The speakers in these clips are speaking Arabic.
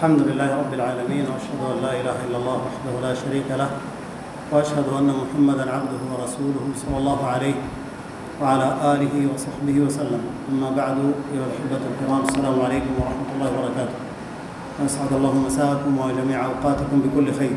الحمد لله رب العالمين، وأشهد أن لا إله إلا الله وحده لا شريك له، وأشهد أن محمدًا عبده ورسوله صلى الله عليه وعلى آله وصحبه وسلم. أما بعد، أيها الأحبة الكرام، السلام عليكم ورحمة الله وبركاته. أسعد الله مساءكم وجميع أوقاتكم بكل خير.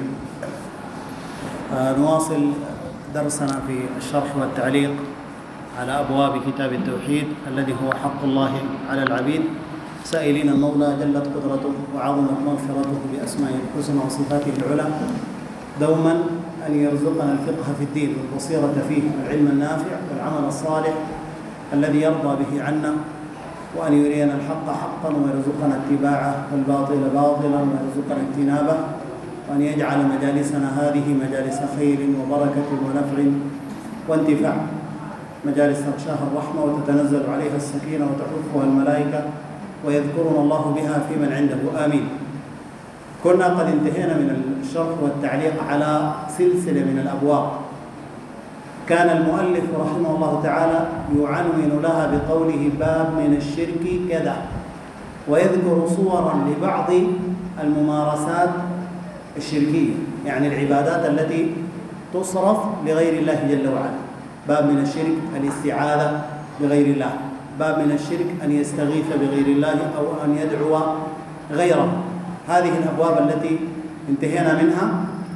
نواصل درسنا في الشرح والتعليق على أبواب كتاب التوحيد الذي هو حق الله على العبيد، سائلين المولى جلت قدرته وعظمت مغفرته بأسمائه الحسنى وصفاته العلى دوما أن يرزقنا الفقه في الدين والبصيرة فيه والعلم النافع والعمل الصالح الذي يرضى به عنا، وأن يرينا الحق حقا ويرزقنا اتباعه والباطل باطلا ويرزقنا اجتنابه، وأن يجعل مجالسنا هذه مجالس خير وبركة ونفع وانتفاع، مجالس تغشاها الرحمة وتتنزل عليها السكينة وتحفها الملائكة ويذكرنا الله بها في من عنده، آمين. كنا قد انتهينا من الشرح والتعليق على سلسلة من الأبواب كان المؤلف رحمه الله تعالى يعنون لها بقوله باب من الشرك كذا، ويذكر صورا لبعض الممارسات الشركية، يعني العبادات التي تصرف لغير الله جل وعلا. باب من الشرك الاستعاذة بغير الله، باب من الشرك أن يستغيث بغير الله أو أن يدعو غيره. هذه الأبواب التي انتهينا منها،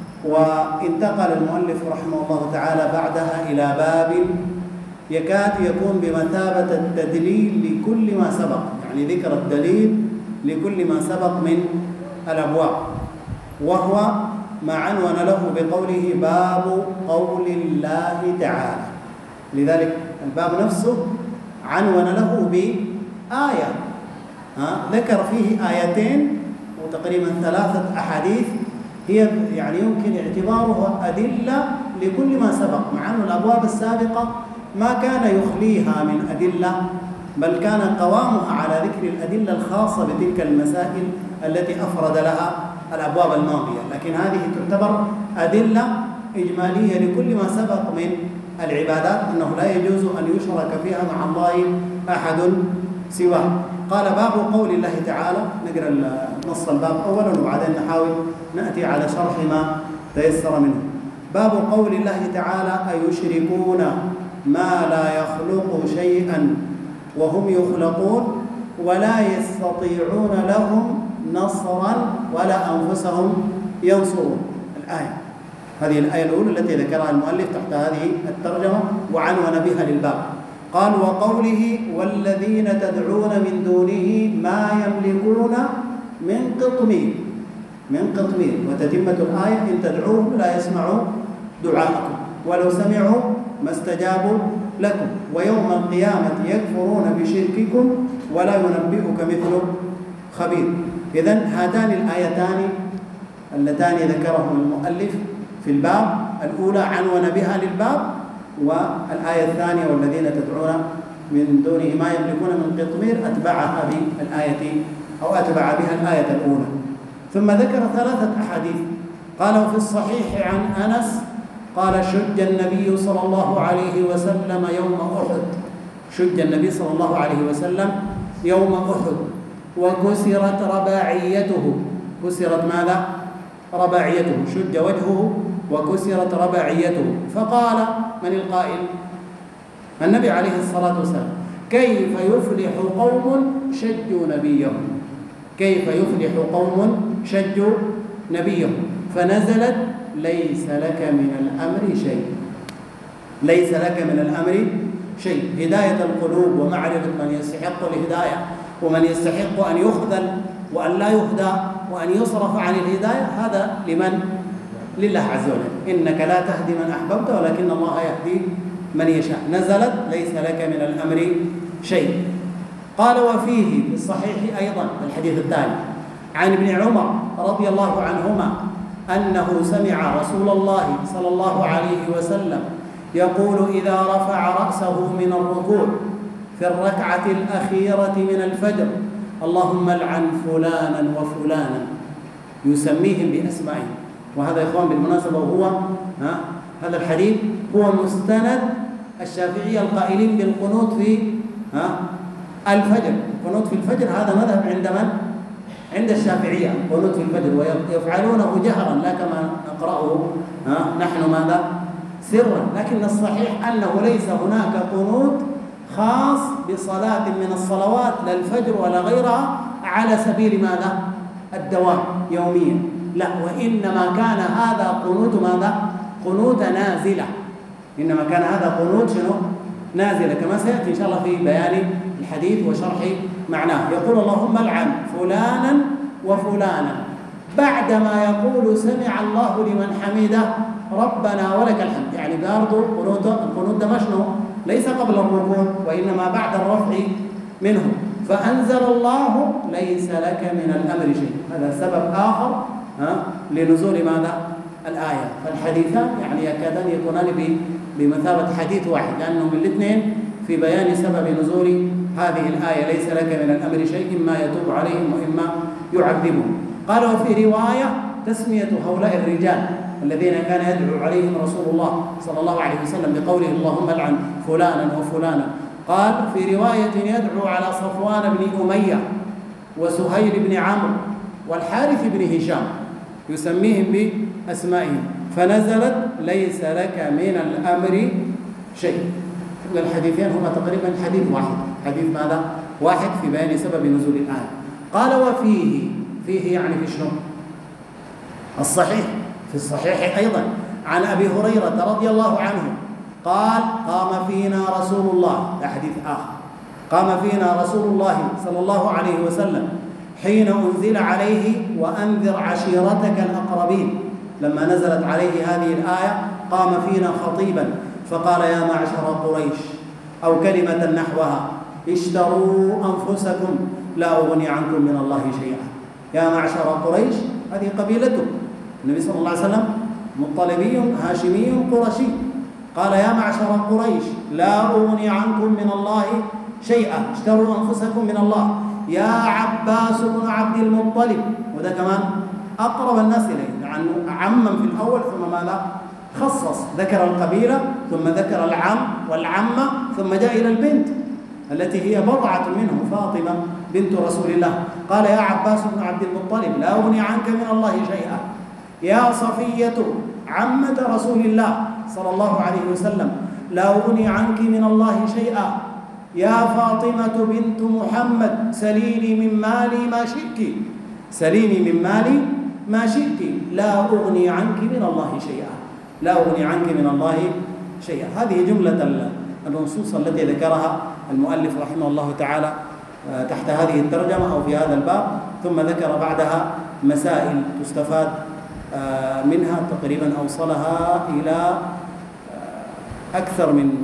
وانتقل المؤلف رحمه الله تعالى بعدها إلى باب يكاد يكون بمثابة التدليل لكل ما سبق، يعني ذكر الدليل لكل ما سبق من الأبواب، وهو ما عنون له بقوله باب قول الله تعالى. لذلك الباب نفسه عنون له بآية، ذكر فيه آيتين وتقريبا 3 أحاديث هي يعني يمكن اعتبارها أدلة لكل ما سبق، مع أن الأبواب السابقة ما كان يخليها من أدلة، بل كان قوامها على ذكر الأدلة الخاصة بتلك المسائل التي أفرد لها الأبواب الماضية، لكن هذه تعتبر أدلة إجمالية لكل ما سبق من العبادات، أنه لا يجوز أن يشرك فيها مع الله أحد سواه. قال باب قول الله تعالى، نقرأ نص الباب أولا وبعدين نحاول نأتي على شرح ما تيسر منه. باب قول الله تعالى أيشركون ما لا يخلق شيئا وهم يخلقون ولا يستطيعون لهم نصرا ولا أنفسهم ينصرون. الآية، هذه الآية الأولى التي ذكرها المؤلف تحت هذه الترجمة وعنون بها للباب. قال وقوله والذين تدعون من دونه ما يملكون من قطمير، من قطمير، وتتمة الآية إن تدعوهم لا يسمعوا دعاءكم ولو سمعوا ما استجابوا لكم ويوم القيامة يكفرون بشرككم ولا ينبئك مثل خبير. إذن هاتان الآيتان اللتان ذكرهما المؤلف في الباب، الأولى عنون بها للباب، والآية الثانية والذين تدعون من دونه ما يملكون من قطمير أتبعها بالآية أو أتبع بها الآية الأولى. ثم ذكر 3 أحاديث. قال وفي الصحيح عن أنس قال شج النبي صلى الله عليه وسلم يوم أحد، شج النبي صلى الله عليه وسلم يوم أحد وكسرت رباعيته. كسرت ماذا؟ رباعيته، شج وجهه وكسرت رباعيته. فقال من القائل؟ النبي عليه الصلاة والسلام: كيف يفلح قوم شجوا نبيهم، كيف يفلح قوم شجوا نبيهم. فنزلت ليس لك من الأمر شيء، ليس لك من الأمر شيء. هداية القلوب ومعرفة من يستحق الهداية ومن يستحق أن يخذل وأن لا يهدى وأن يصرف عن الهداية، هذا لمن؟ لله عز وجل. إنك لا تهدي من أحببت ولكن الله يهدي من يشاء. نزلت ليس لك من الأمر شيء. قال وفيه في الصحيح أيضا الحديث الثاني عن ابن عمر رضي الله عنهما أنه سمع رسول الله صلى الله عليه وسلم يقول إذا رفع رأسه من الركوع في الركعة الأخيرة من الفجر: اللهم العن فلانا وفلانا، يسميهم بأسمائهم. وهذا يا إخوان بالمناسبة وهو هذا الحديث هو مستند الشافعية القائلين بالقنوت في الفجر. القنوت في الفجر هذا مذهب عند من؟ عند الشافعية قنوت في الفجر، ويفعلونه جهرا لا كما نقرأه نحن ماذا سرا. لكن الصحيح أنه ليس هناك قنوت خاص بصلاة من الصلوات لا الفجر ولا غيرها على سبيل ماذا الدوام يوميا، لا، وإنما كان هذا قنوت ماذا قنوت نازلة، إنما كان هذا قنوت شنو نازلة، كما سيأتي إن شاء الله في بيان الحديث وشرح معناه. يقول اللهم العن فلانا وفلانا بعدما يقول سمع الله لمن حمده ربنا ولك الحمد. يعني برضه القنوت ده مشنو ليس قبل الركوع وإنما بعد الرفع منه. فأنزل الله ليس لك من الأمر شيء، هذا سبب آخر لنزول ماذا الآية. فالحديثان يعني يكادان يكونان بمثابة حديث واحد، لأنهم الاثنين في بيان سبب نزول هذه الآية ليس لك من الأمر شيء، إما يتوب عليهم وإما يعذبهم. قال وفي رواية تسمية هؤلاء الرجال الذين كان يدعو عليهم رسول الله صلى الله عليه وسلم بقوله اللهم العن فلانا وفلانا. قال في رواية يدعو على صفوان بن أمية وسهيل بن عمرو والحارث بن هشام يسميهم بأسمائهم، فنزلت ليس لك من الأمر شيء. الحديثين هما تقريبا حديث واحد، حديث ماذا واحد في بيان سبب نزول الآية. قال وفيه، فيه يعني في شنو الصحيح، في الصحيح أيضا عن أبي هريرة رضي الله عنه قال قام فينا رسول الله، ده حديث آخر، قام فينا رسول الله صلى الله عليه وسلم حين أنزل عليه وأنذر عشيرتك الأقربين. لما نزلت عليه هذه الآية قام فينا خطيبا فقال يا معشر قريش، أو كلمة نحوها اشتروا أنفسكم لا أغني عنكم من الله شيئا. يا معشر قريش، هذه قبيلته، النبي صلى الله عليه وسلم مطلبي هاشمي قرشي، قال يا معشر قريش لا أغني عنكم من الله شيئا، اشتروا أنفسكم من الله. يا عباس بن عبد المطلب، وده كمان أقرب الناس إليه، يعني عمم في الأول ثم ماذا خصص، ذكر القبيلة ثم ذكر العم والعمة ثم جاء إلى البنت التي هي بضعة منه فاطمة بنت رسول الله. قال يا عباس بن عبد المطلب لا أغني عنك من الله شيئا. يا صفية عمة رسول الله صلى الله عليه وسلم لا أغني عنك من الله شيئا. يا فاطمة بنت محمد سليني من مالي ما شئت، سليني من مالي ما شئت، لا أغني عنك من الله شيئا، لا أغني عنك من الله شيئا. هذه جملة النصوص التي ذكرها المؤلف رحمه الله تعالى تحت هذه الترجمة أو في هذا الباب، ثم ذكر بعدها مسائل تستفاد منها، تقريبا أوصلها إلى أكثر من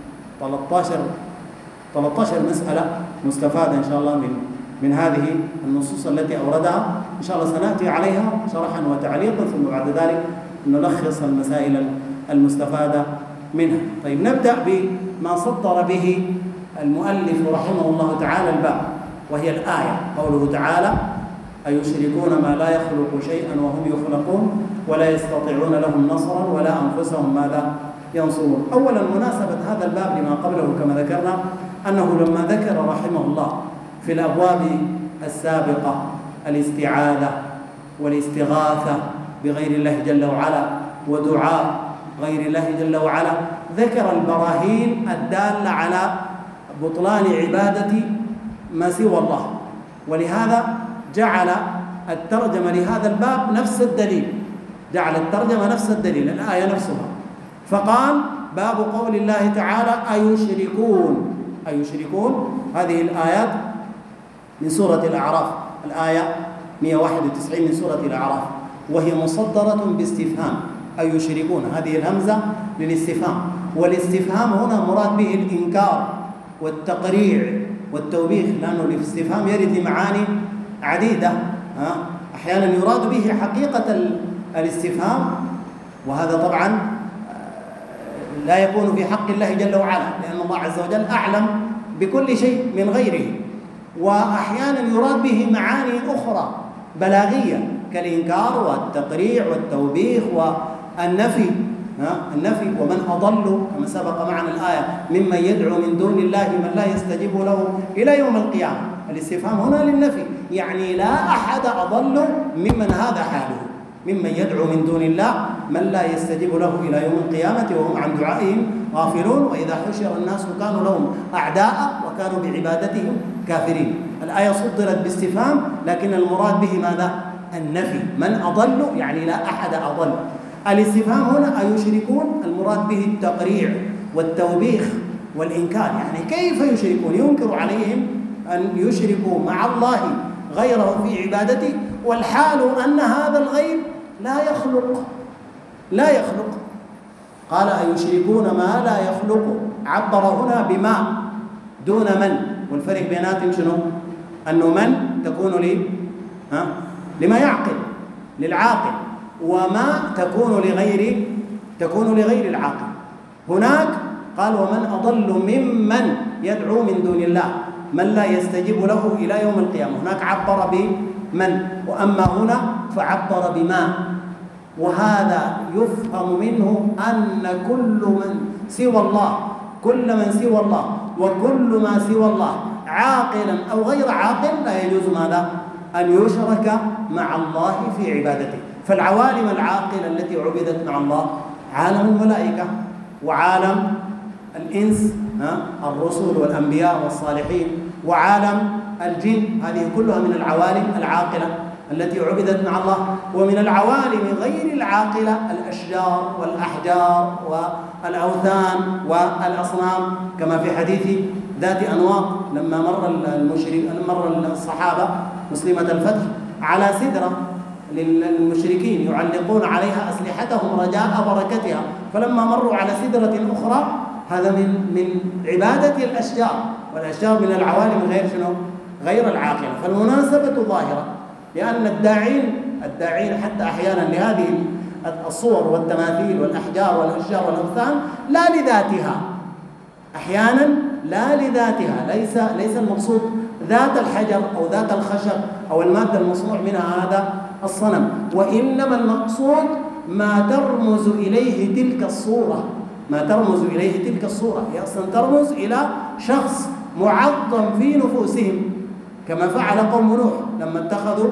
13 مسألة مستفادة إن شاء الله من هذه النصوص التي أوردها. إن شاء الله سنأتي عليها شرحا وتعليقا، ثم بعد ذلك نلخص المسائل المستفادة منها. طيب نبدأ بما صدر به المؤلف رحمه الله تعالى الباب، وهي الآية، قوله تعالى أيشركون ما لا يخلق شيئا وهم يخلقون ولا يستطيعون لهم نصرا ولا أنفسهم ماذا ينصرون. أولا مناسبة هذا الباب لما قبله كما ذكرنا أنه لما ذكر رحمه الله في الأبواب السابقة الاستعاذة والاستغاثة بغير الله جل وعلا ودعاء غير الله جل وعلا، ذكر البراهين الدالة على بطلان عبادة ما سوى الله، ولهذا جعل الترجمة لهذا الباب نفس الدليل، جعل الترجمة نفس الدليل، الآية نفسها، فقال باب قول الله تعالى أيشركون. أيشركون هذه الآيات من سورة الأعراف، الآية 191 من سورة الأعراف، وهي مصدرة باستفهام. أيشركون هذه الهمزة للاستفهام، والاستفهام هنا مراد به الإنكار والتقريع والتوبيخ، لأنه الاستفهام يرد لمعاني عديدة، أحيانا يراد به حقيقة الاستفهام، وهذا طبعا لا يكون في حق الله جل وعلا، لأن الله عز وجل أعلم بكل شيء من غيره. وأحيانا يراد به معاني أخرى بلاغية كالإنكار والتقريع والتوبيخ والنفي، النفي. ومن أضل كما سبق معنا الآية ممن يدعو من دون الله من لا يستجيب يستجيب له إلى يوم القيامة. الاستفهام هنا للنفي، يعني لا أحد أضل ممن هذا حاله، ممن يدعو من دون الله من لا يستجيب له إلى يوم القيامة وهم عن دعائهم غافلون، وإذا حشر الناس كانوا لهم أعداء وكانوا بعبادتهم كافرين. الآية صدرت باستفهام لكن المراد به ماذا؟ النفي، من أضل يعني لا أحد أضل. الاستفهام هنا أيشركون؟ المراد به التقريع والتوبيخ والإنكار، يعني كيف يشركون؟ ينكر عليهم أن يشركوا مع الله غيره في عبادته، والحال أن هذا الغير لا يخلق. قال أيشركون ما لا يخلق، عبر هنا بما دون من، والفرق بيناتهم شنو؟ أنه من تكون لما يعقل للعاقل، وما تكون لغير العاقل. هناك قال ومن أضل ممن يدعو من دون الله من لا يستجيب له إلى يوم القيامة. هناك عبر بمن، وأما هنا فعبر بما، وهذا يفهم منه أن كل من سوى الله وكل ما سوى الله عاقلا أو غير عاقل لا يجوز ماذا؟ أن يشرك مع الله في عبادته. فالعوالم العاقلة التي عبدت مع الله عالم الملائكة وعالم الإنس، الرسل والأنبياء والصالحين، وعالم الجن، هذه كلها من العوالم العاقلة التي عبدت مع الله. ومن العوالم غير العاقلة الأشجار والأحجار والأوثان والأصنام، كما في حديث ذات أنواط لما مر الصحابة مسلمة الفتح على سدرة للمشركين يعلقون عليها أسلحتهم رجاء بركتها، فلما مروا على سدرة أخرى، هذا من عبادة الأشجار، والأشجار من العوالم غير العاقلة. فالمناسبة ظاهرة، لأن الداعين حتى أحيانا لهذه الصور والتماثيل والأحجار والأشجار والأوثان لا لذاتها، أحيانا لا لذاتها، ليس المقصود ذات الحجر أو ذات الخشب أو المادة المصنوع منها هذا الصنم، وإنما المقصود ما ترمز إليه تلك الصورة، هي أصلا ترمز إلى شخص معظم في نفوسهم، كما فعل قوم نوح لما اتخذوا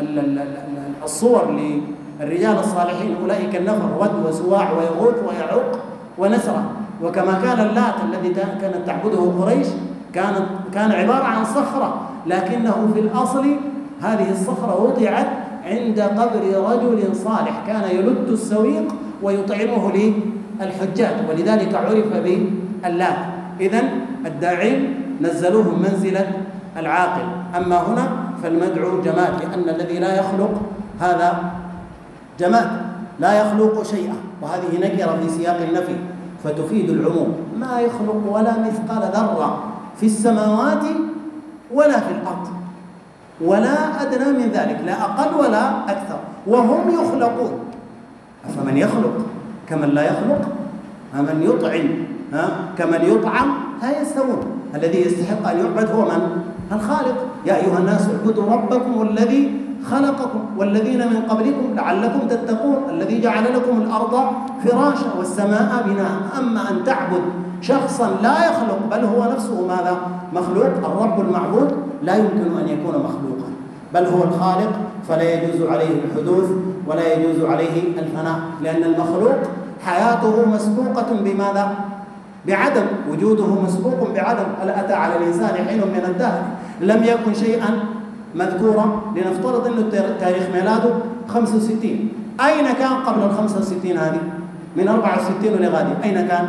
الصور للرجال الصالحين، أولئك النفر ود وسواع ويغوث ويعوق ونسرة. وكما كان اللات الذي كانت تعبده قريش كان عبارة عن صخرة، لكنه في الأصل هذه الصخرة وضعت عند قبر رجل صالح كان يلد السويق ويطعمه للحجاج، ولذلك عرف باللات. إذن الداعين نزلوه منزلة العاقل. أما هنا فالمدعو جماد، لأن الذي لا يخلق هذا جماد لا يخلق شيئا، وهذه نكرة في سياق النفي فتفيد العموم، ما يخلق ولا مثقال ذرة في السماوات ولا في الأرض ولا أدنى من ذلك، لا أقل ولا أكثر، وهم يخلقون. أفمن يخلق كمن لا يخلق؟ أمن يطعم كمن يطعم؟ لا يستوون. الذي يستحق أن يعبد هو من؟ الخالق. يا أيها الناس اعبدوا ربكم الذي خلقكم والذين من قبلكم لعلكم تتقون، الذي جعل لكم الأرض فراشا والسماء بناء. أما أن تعبد شخصا لا يخلق بل هو نفسه ماذا؟ مخلوق، الرب المعبود لا يمكن أن يكون مخلوقا، بل هو الخالق، فلا يجوز عليه الحدوث ولا يجوز عليه الفناء، لأن المخلوق حياته مسبوقة بماذا؟ بعدم، وجوده مسبوق بعدم. هل أتى على الإنسان حين من الدهر لم يكن شيئا مذكورا؟ لنفترض أنه تاريخ ميلاده 65، أين كان قبل ال 65 هذه؟ من 64 لغادي أين كان؟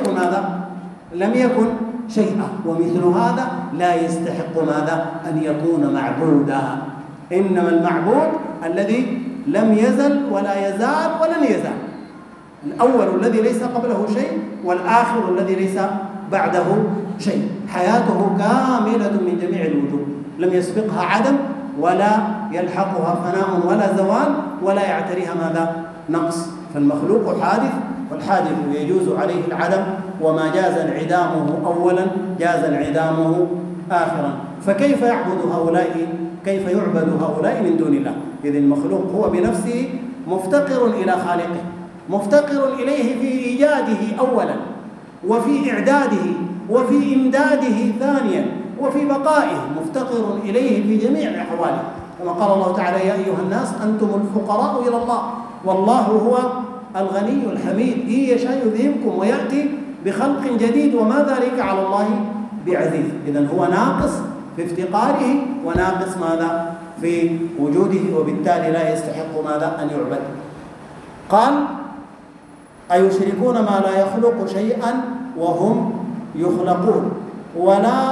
لم يكن شيئا. ومثل هذا لا يستحق ماذا؟ أن يكون معبودا. إنما المعبود الذي لم يزل ولا يزال ولن يزال، الأول الذي ليس قبله شيء، والآخر الذي ليس بعده شيء، حياته كاملة من جميع الوجوه، لم يسبقها عدم ولا يلحقها فناء ولا زوال ولا يعتريها ماذا؟ نقص. فالمخلوق حادث، والحادث يجوز عليه العدم، وما جاز انعدامه أولا جاز انعدامه آخرا. فكيف يعبد هؤلاء من دون الله؟ إذ المخلوق هو بنفسه مفتقر إلى خالقه، مفتقر إليه في إيجاده أولا وفي إعداده وفي إمداده ثانيا وفي بقائه، مفتقر إليه في جميع أحواله، كما قال الله تعالى: يا أيها الناس أنتم الفقراء إلى الله والله هو الغني الحميد، إن يشاء يذهبكم ويأتي بخلق جديد وما ذلك على الله بعزيز. إذن هو ناقص في افتقاره وناقص ماذا؟ في وجوده، وبالتالي لا يستحق ماذا؟ أن يعبد. قال: أيشركون ما لا يخلق شيئا وهم يخلقون ولا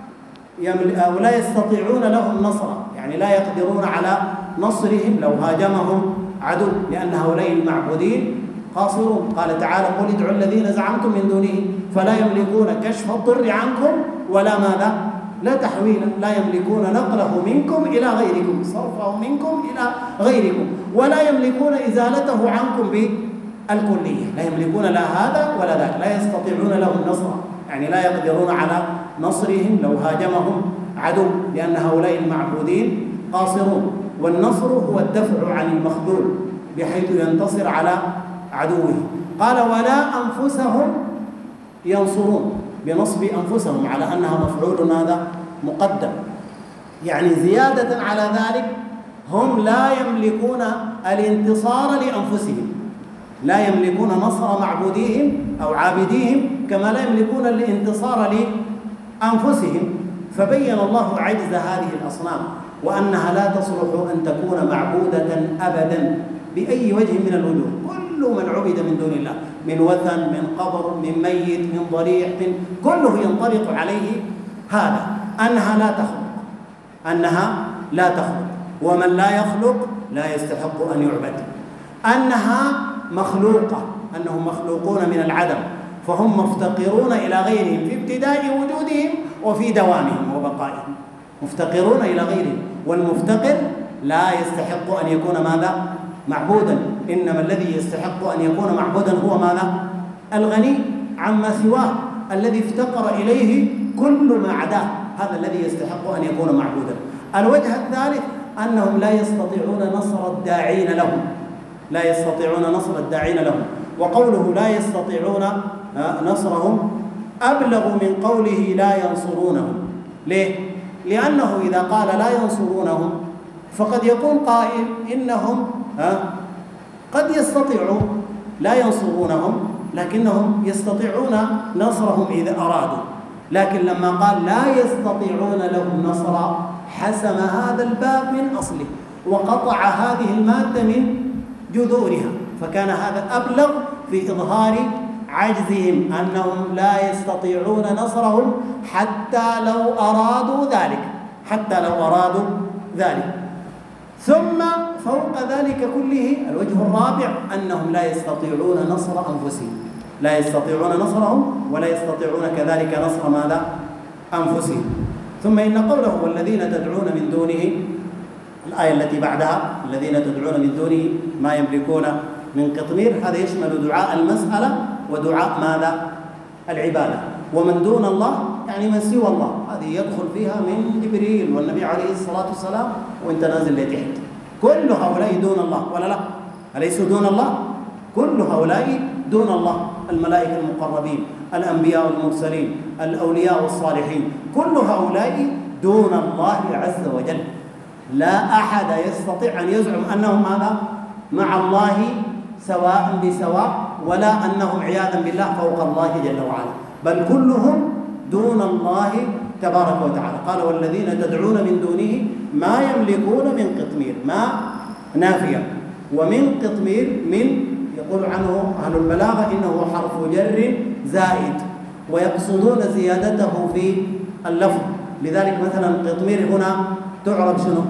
يستطيعون لهم نصرا، يعني لا يقدرون على نصرهم لو هاجمهم عدو، لأن هؤلاء المعبودين قاصرون. قال تعالى: قل ادعوا الذين زعمتم من دونه فلا يملكون كشف الضر عنكم ولا ماذا؟ لا تحويلا، لا يملكون نقله منكم إلى غيركم، صرفه منكم إلى غيركم، ولا يملكون إزالته عنكم بالكلية، لا يملكون لا هذا ولا ذاك، لا يستطيعون لهم نصرا، يعني لا يقدرون على نصرهم لو هاجمهم عدو، لأن هؤلاء المعبودين قاصرون. والنصر هو الدفع عن المخذول بحيث ينتصر على عدوه. قال: ولا أنفسهم ينصرون، بنصب أنفسهم على أنها مفعول هذا مقدم، يعني زيادة على ذلك هم لا يملكون الانتصار لأنفسهم، لا يملكون نصر معبوديهم أو عابديهم كما لا يملكون الانتصار لأنفسهم. فبين الله عجز هذه الأصنام وأنها لا تصلح أن تكون معبودة أبدا بأي وجه من الوجوه. كل من عبد من دون الله، من وثن، من قبر، من ميت، من ضريح، كله ينطبق عليه هذا، أنها لا تخلق، أنها لا تخلق، ومن لا يخلق لا يستحق أن يعبد. أنها مخلوقة، أنهم مخلوقون من العدم، فهم مفتقرون إلى غيرهم في ابتداء وجودهم وفي دوامهم وبقائهم، مفتقرون إلى غيرهم، والمفتقر لا يستحق أن يكون ماذا؟ معبودا. إنما الذي يستحق أن يكون معبودا هو ماذا؟ الغني عما سواه، الذي افتقر إليه كل ما عداه، هذا الذي يستحق أن يكون معبودا. الوجه الثالث أنهم لا يستطيعون نصر الداعين لهم، لا يستطيعون نصر الداعين لهم. وقوله لا يستطيعون نصرهم أبلغ من قوله لا ينصرونهم. ليه؟ لأنه إذا قال لا ينصرونهم فقد يكون قائل إنهم قد يستطيعوا لا ينصرونهم، لكنهم يستطيعون نصرهم إذا أرادوا. لكن لما قال لا يستطيعون لهم نصرا حسم هذا الباب من أصله وقطع هذه المادة من جذورها، فكان هذا أبلغ في إظهار عجزهم، أنهم لا يستطيعون نصرهم حتى لو أرادوا ذلك، حتى لو أرادوا ذلك. ثم فوق ذلك كله الوجه الرابع أنهم لا يستطيعون نصر أنفسهم، لا يستطيعون نصرهم ولا يستطيعون كذلك نصر ماذا؟ أنفسهم. ثم إن قوله والذين تدعون من دونه، الآية التي بعدها الذين تدعون من دونه ما يملكون من قطمير، هذا يشمل دعاء المسألة ودعاء ماذا؟ العبادة. ومن دون الله يعني من سوى الله، هذه يدخل فيها من جبريل والنبي عليه الصلاة والسلام وانت نازل لتحت. كل هؤلاء دون الله ولا لا؟ أليسوا دون الله؟ كل هؤلاء دون الله، الملائكة المقربين، الأنبياء والمرسلين، الأولياء والصالحين، كل هؤلاء دون الله عز وجل. لا أحد يستطيع أن يزعم أنهم ماذا؟ مع الله سواء بسواء، ولا أنهم عياذا بالله فوق الله جل وعلا، بل كلهم دون الله تبارك وتعالى. قال والذين تدعون من دونه ما يملكون من قطمير، ما نافية، ومن قطمير من يقول عنه أهل البلاغة إنه حرف جر زائد، ويقصدون زيادته في اللفظ. لذلك مثلا قطمير هنا تعرب شنو؟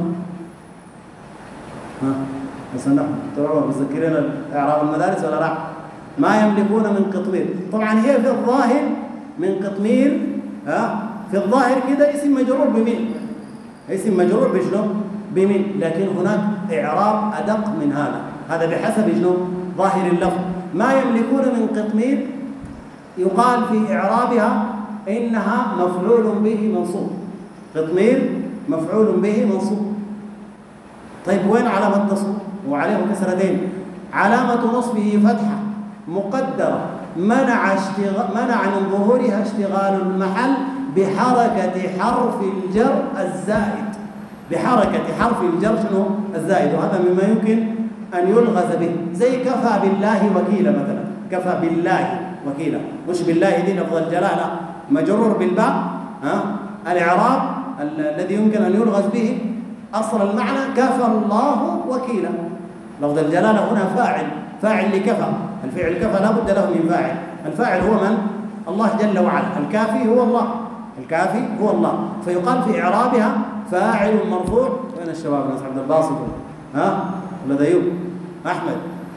تعرب مذكرين إعراب المدارس ولا لا؟ ما يملكون من قطمير. طبعا هي في الظاهر من قطمير في الظاهر كده اسم مجرور بمن، اسم مجرور بشنو؟ بمن، لكن هناك إعراب أدق من هذا، هذا بحسب شنو؟ ظاهر اللفظ. ما يملكون من قطمير يقال في إعرابها إنها مفعول به منصوب، قطمير مفعول به منصوب. طيب وين علامة نصبه؟ وعليه كسرتين، علامة نصبه فتحة مقدرة منع من ظهورها اشتغال المحل بحركة حرف الجر الزائد، بحركة حرف الجر شنو الزائد، وهذا مما يمكن أن يلغز به، زي كفى بالله وكيلا مثلا، كفى بالله وكيلا، مش بالله دي لفظ الجلالة مجرور بالباء، الإعراب الذي يمكن أن يلغز به أصل المعنى كفى الله وكيلا، لفظ الجلالة هنا فاعل لكفى، الفعل كفى لا بد له من فاعل، الفاعل هو من؟ الله جل وعلا، الكافي هو الله، الكافي هو الله، فيقال في إعرابها فاعل مرفوع. وين الشباب ناس عبد الباسط ولا ديوب أحمد؟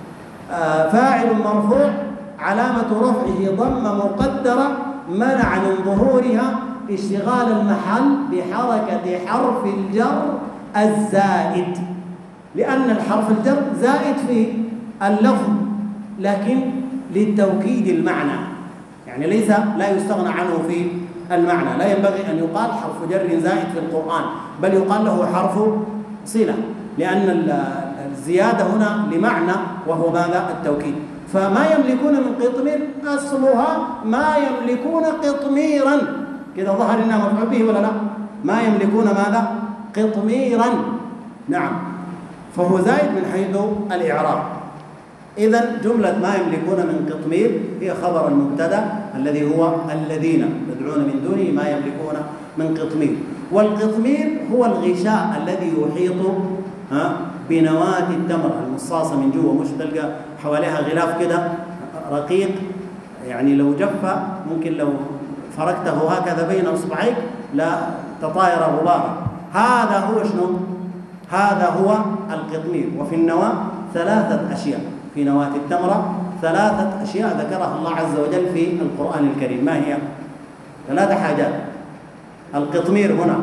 فاعل مرفوع علامة رفعه ضمة مقدرة منع من ظهورها اشتغال المحل بحركة حرف الجر الزائد، لأن الحرف الجر زائد في اللفظ لكن للتوكيد المعنى، يعني ليس لا يستغنى عنه في المعنى، لا ينبغي أن يقال حرف جر زائد في القرآن، بل يقال له حرف صلة، لأن الزيادة هنا لمعنى وهو ماذا؟ التوكيد. فما يملكون من قطمير أصلها ما يملكون قطميرا، كده ظهر لنا مفعول به ولا لا؟ ما يملكون ماذا؟ قطميرا، نعم، فهو زائد من حيث الإعراب. إذن جملة ما يملكون من قطمير هي خبر المبتدأ الذي هو الذين يدعون من دونه ما يملكون من قطمير، والقطمير هو الغشاء الذي يحيط بنواة التمر المصاصة من جوا، مش تلقى حواليها غلاف كده رقيق، يعني لو جف ممكن لو فركته هكذا بين اصبعيك لا تطاير غبارا، هذا هو شنو؟ هذا هو القطمير. وفي النواة ثلاثة أشياء، في نواة التمرة ثلاثة أشياء ذكرها الله عز وجل في القرآن الكريم، ما هي؟ ثلاثة حاجات، القطمير هنا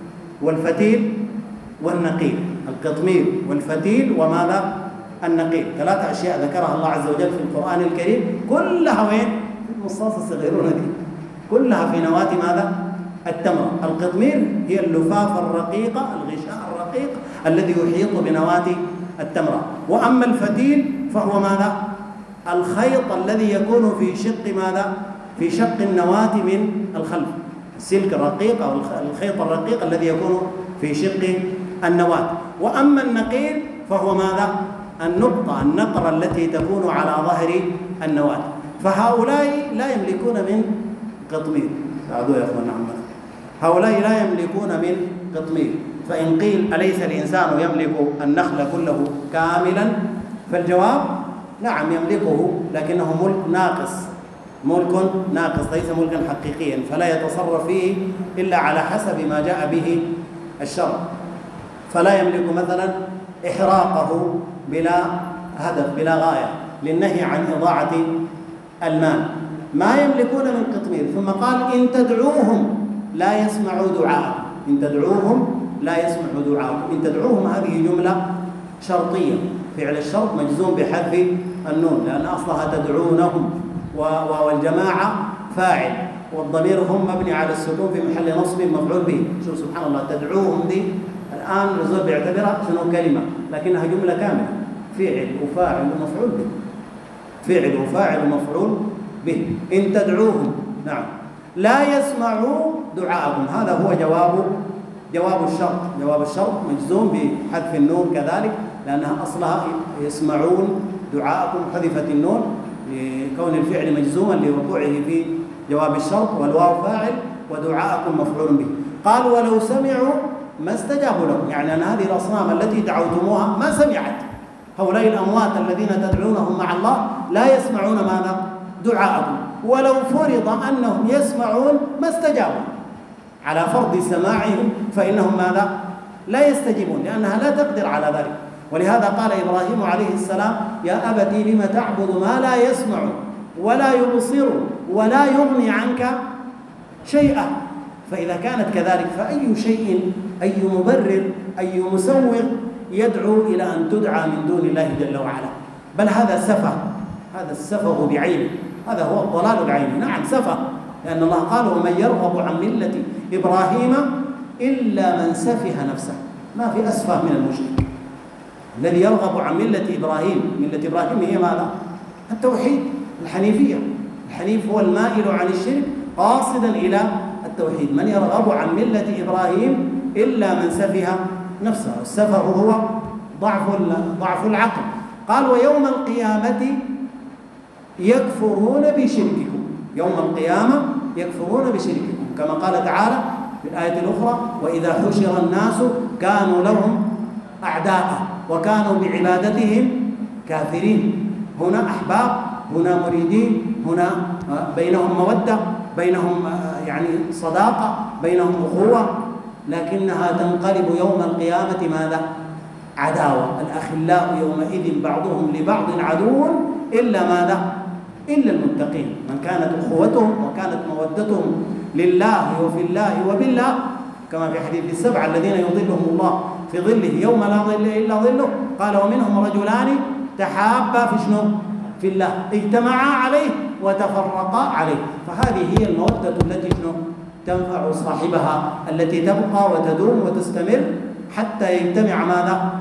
والفتيل والنقيل، القطمير والفتيل وماذا؟ النقيل، ثلاثة أشياء ذكرها الله عز وجل في القرآن الكريم، كلها وين؟ في المصاص الصغيرون دي، كلها في نواة ماذا؟ التمرة. القطمير هي اللفافة الرقيقة، الغشاء الرقيق الذي يحيط بنواة التمرة. وأما الفتيل فهو ماذا؟ الخيط الذي يكون في شق ماذا؟ في شق النواة من الخلف، السلك الرقيق أو الخيط الرقيق الذي يكون في شق النواة. وأما النقيل فهو ماذا؟ النقرة التي تكون على ظهر النواة. فهؤلاء لا يملكون من قطمير، ساعدوا يا أخوانا عمنا، هؤلاء لا يملكون من قطمير. فإن قيل أليس الإنسان يملك النخل كله كاملا؟ فالجواب نعم يملكه، لكنه ملك ناقص، ملك ناقص ليس ملكا حقيقيا، فلا يتصرف فيه إلا على حسب ما جاء به الشرع. فلا يملك مثلا إحراقه بلا هدف بلا غاية للنهي عن إضاعة المال، ما يملكون من قطمير. ثم قال إن تدعوهم لا يسمعوا دعاءكم، إن تدعوهم لا يسمعوا دعاءكم. إن تدعوهم هذه جملة شرطية، فعل الشرط مجزوم بحذف النون لأن أصلها تدعونهم، والجماعة فاعل، والضمير هم مبني على السكون في محل نصب مفعول به. شوف سبحان الله، تدعوهم دي الآن الزول بيعتبرها شنو كلمة، لكنها جملة كاملة، فعل وفاعل ومفعول به، فعل وفاعل ومفعول به. إن تدعوهم نعم لا يسمعوا دعاءكم، هذا هو جواب الشرط. جواب الشرط مجزوم بحذف النون كذلك لأنها أصلها يسمعون دعاءكم، حذفت النون لكون الفعل مجزوما لوقوعه في جواب الشرط، والواو فاعل ودعاءكم مفعول به. قال ولو سمعوا ما استجابوا لكم، يعني أن هذه الأصنام التي دعوتموها ما سمعت، هؤلاء الأموات الذين تدعونهم مع الله لا يسمعون ماذا؟ دعاءكم. ولو فرض أنهم يسمعون ما استجابوا، على فرض سماعهم فإنهم ماذا؟ لا يستجيبون، لأنها لا تقدر على ذلك. ولهذا قال إبراهيم عليه السلام يا أبتي لم تعبد ما لا يسمع ولا يبصر ولا يغني عنك شيئا. فإذا كانت كذلك فأي شيء، أي مبرر، أي مسوغ يدعو إلى أن تدعى من دون الله جل وعلا؟ بل هذا سفه، هذا السفه بعينه، هذا هو الضلال بعينه. نعم سفه، لأن الله قال ومن يرغب عن ملة إبراهيم إلا من سفه نفسه. ما في أسفه من المشرك الذي يرغب عن ملة إبراهيم. ملة إبراهيم هي ماذا؟ التوحيد، الحنيفية، الحنيف هو المائل عن الشرك قاصدا إلى التوحيد. من يرغب عن ملة إبراهيم إلا من سفه نفسه. السفه هو ضعف العقل. قال ويوم القيامة يكفرون بشرككم. يوم القيامة يكفرون بشرككم، كما قال تعالى في الآية الأخرى وإذا حشر الناس كانوا لهم أعداء وكانوا بعبادتهم كافرين. هنا أحباب، هنا مريدين، هنا بينهم مودة، بينهم يعني صداقة، بينهم أخوة، لكنها تنقلب يوم القيامة ماذا؟ عداوة. الأخلاء يومئذ بعضهم لبعض عدو إلا ماذا؟ إلا المتقين، من كانت أخوتهم وكانت مودتهم لله وفي الله وبالله، كما في حديث السبعة الذين يظلهم الله في ظله يوم لا ظل إلا ظله. قال ومنهم رجلان تحابا في شنو؟ في الله، اجتمعا عليه وتفرقا عليه. فهذه هي المودة التي شنو؟ تنفع صاحبها، التي تبقى وتدوم وتستمر حتى يجتمع ماذا؟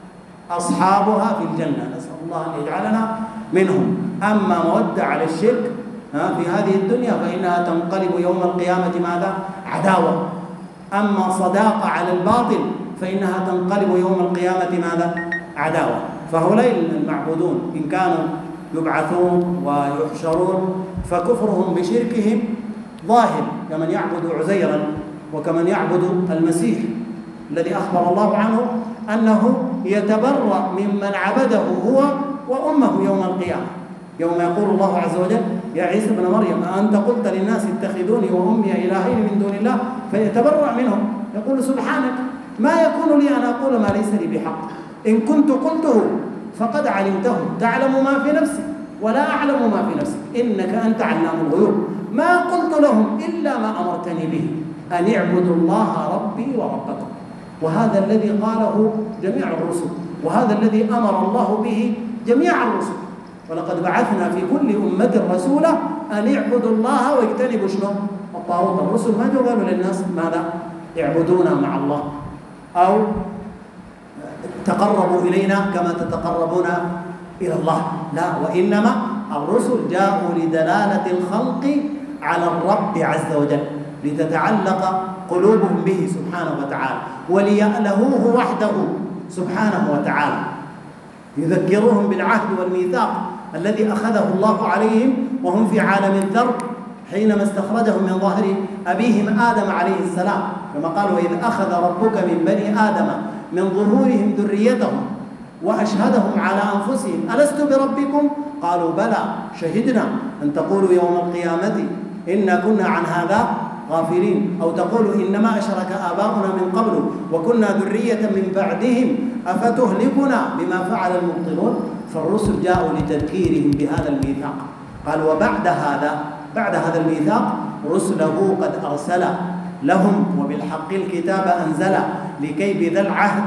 أصحابها في الجنة. نسأل الله أن يجعلنا منهم. أما مودة على الشرك في هذه الدنيا فإنها تنقلب يوم القيامة ماذا؟ عداوة. أما صداقة على الباطل فإنها تنقلب يوم القيامة ماذا؟ عداوة. فهؤلاء المعبودون إن كانوا يبعثون ويحشرون فكفرهم بشركهم ظاهر، كمن يعبد عزيرا وكمن يعبد المسيح الذي أخبر الله عنه أنه يتبرأ ممن عبده هو وأمه يوم القيامة، يوم يقول الله عز وجل يا عيسى ابن مريم أأنت قلت للناس اتخذوني وأمي إلهين من دون الله، فيتبرأ منهم يقول سبحانك ما يكون لي أن أقول ما ليس لي بحق، إن كنت قلته فقد علمته، تعلم ما في نفسي ولا أعلم ما في نفسك، إنك أنت علام الغيوب، ما قلت لهم إلا ما أمرتني به أن اعبدوا الله ربي وربكم. وهذا الذي قاله جميع الرسل، وهذا الذي أمر الله به جميع الرسل. ولقد بعثنا في كل أمة رسولا أن يعبدوا الله ويجتنبوا شنو؟ الطاغوت. الرسل ما قالوا للناس ماذا؟ اعبدونا مع الله أو تقربوا إلينا كما تتقربون إلى الله، لا، وإنما الرسل جاءوا لدلالة الخلق على الرب عز وجل، لتتعلق قلوبهم به سبحانه وتعالى، وليألهوه وحده سبحانه وتعالى، يذكرهم بالعهد والميثاق الذي أخذه الله عليهم وهم في عالم الذر حينما استخرجهم من ظهر أبيهم آدم عليه السلام، كما قال وإذ أخذ ربك من بني آدم من ظهورهم ذريتهم وأشهدهم على أنفسهم ألست بربكم؟ قالوا بلى شهدنا أن تقولوا يوم القيامة إنا كنا عن هذا غافلين، أو تقولوا إنما أشرك آباؤنا من قبل وكنا ذرية من بعدهم أفتهلكنا بما فعل المبطلون. فالرسل جاءوا لتذكيرهم بهذا الميثاق. قال وبعد هذا الميثاق رسله قد أرسل لهم وبالحق الكتاب أنزل لكي بذا العهد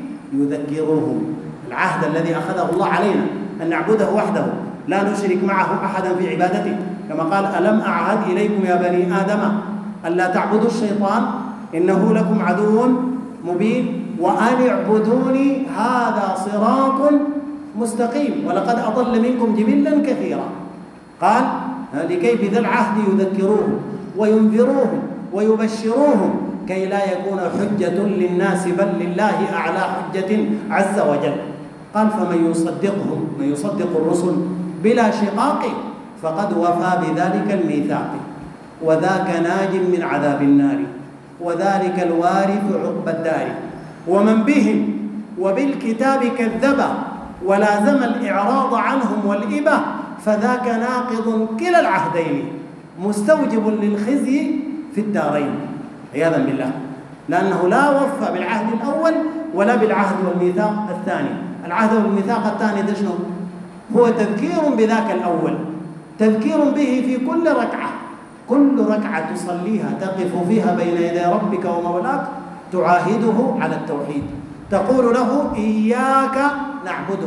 يذكروهم، العهد الذي أخذه الله علينا أن نعبده وحده لا نشرك معه أحدا في عبادته، كما قال ألم أعهد إليكم يا بني آدم ألا تعبدوا الشيطان إنه لكم عدو مبين وأن اعبدوني هذا صراط مستقيم ولقد أضل منكم جبلا كثيرا. قال لكي بذا العهد يذكروهم وينذروهم ويبشروهم كي لا يكون حجة للناس بل لله أعلى حجة عز وجل. قال فمن يصدقهم، من يصدق الرسل بلا شقاق فقد وفى بذلك الميثاق، وذاك ناج من عذاب النار، وذلك الوارث عقبى الدار. ومن بهم وبالكتاب كذب ولازم الإعراض عنهم والإبة فذاك ناقض كلا العهدين مستوجب للخزي في الدارين عياذا بالله، لأنه لا وفى بالعهد الأول ولا بالعهد والميثاق الثاني. العهد والميثاق الثاني ده شنو؟ هو تذكير بذاك الأول، تذكير به في كل ركعة، كل ركعة تصليها تقف فيها بين يدي ربك ومولاك تعاهده على التوحيد، تقول له إياك نعبد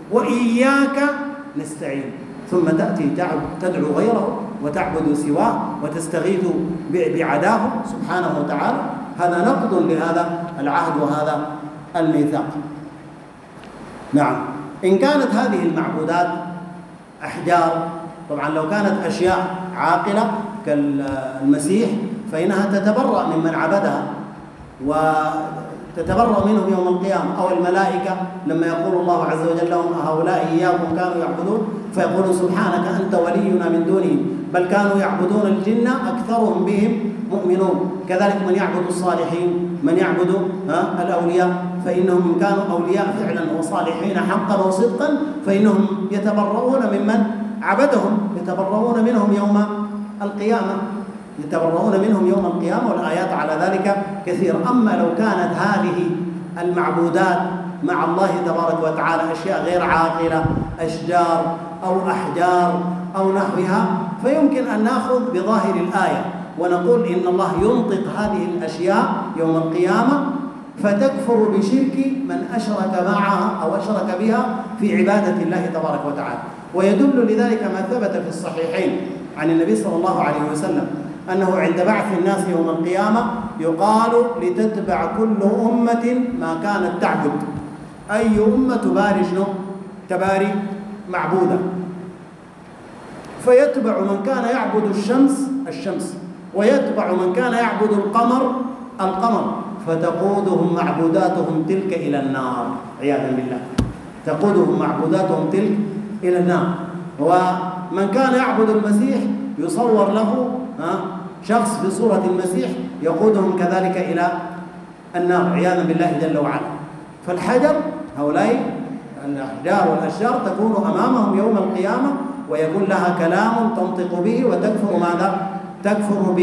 وإياك نستعين، ثم تأتي تدعو غيره وتعبد سواه وتستغيث بعداه سبحانه وتعالى. هذا نقض لهذا العهد وهذا الميثاق. نعم، إن كانت هذه المعبودات أحجار طبعا لو كانت أشياء عاقلة كالمسيح فإنها تتبرأ ممن عبدها وتتبرأ منهم يوم القيامة، أو الملائكة لما يقول الله عز وجل لهم هؤلاء إياكم كانوا يعبدون فيقولون سبحانك أنت ولينا من دونهم بل كانوا يعبدون الجن أكثرهم بهم مؤمنون. كذلك من يعبد الصالحين، من يعبد الأولياء، فإنهم إن كانوا أولياء فعلا وصالحين حقا وصدقا فإنهم يتبرؤون ممن عبدهم، يتبرؤون منهم يوم القيامة، يتبرؤون منهم يوم القيامة، والآيات على ذلك كثيرة. أما لو كانت هذه المعبودات مع الله تبارك وتعالى أشياء غير عاقلة، أشجار أو أحجار أو نحوها، فيمكن أن نأخذ بظاهر الآية ونقول إن الله ينطق هذه الأشياء يوم القيامة فتكفر بشرك من أشرك معها أو أشرك بها في عبادة الله تبارك وتعالى. ويدل لذلك ما ثبت في الصحيحين عن النبي صلى الله عليه وسلم أنه عند بعث الناس يوم القيامة يقال لتتبع كل أمة ما كانت تعبد، أي أمة تباري معبودة، فيتبع من كان يعبد الشمس ويتبع من كان يعبد القمر فتقودهم معبوداتهم تلك إلى النار عياذا بالله، تقودهم معبوداتهم تلك إلى النار. ومن كان يعبد المسيح يصور له شخص في صورة المسيح يقودهم كذلك إلى النار عياذا بالله جل وعلا. فالحجر هؤلاء الأحجار والأشجار تكون أمامهم يوم القيامة ويكون لها كلام تنطق به وتكفر ماذا؟ تكفر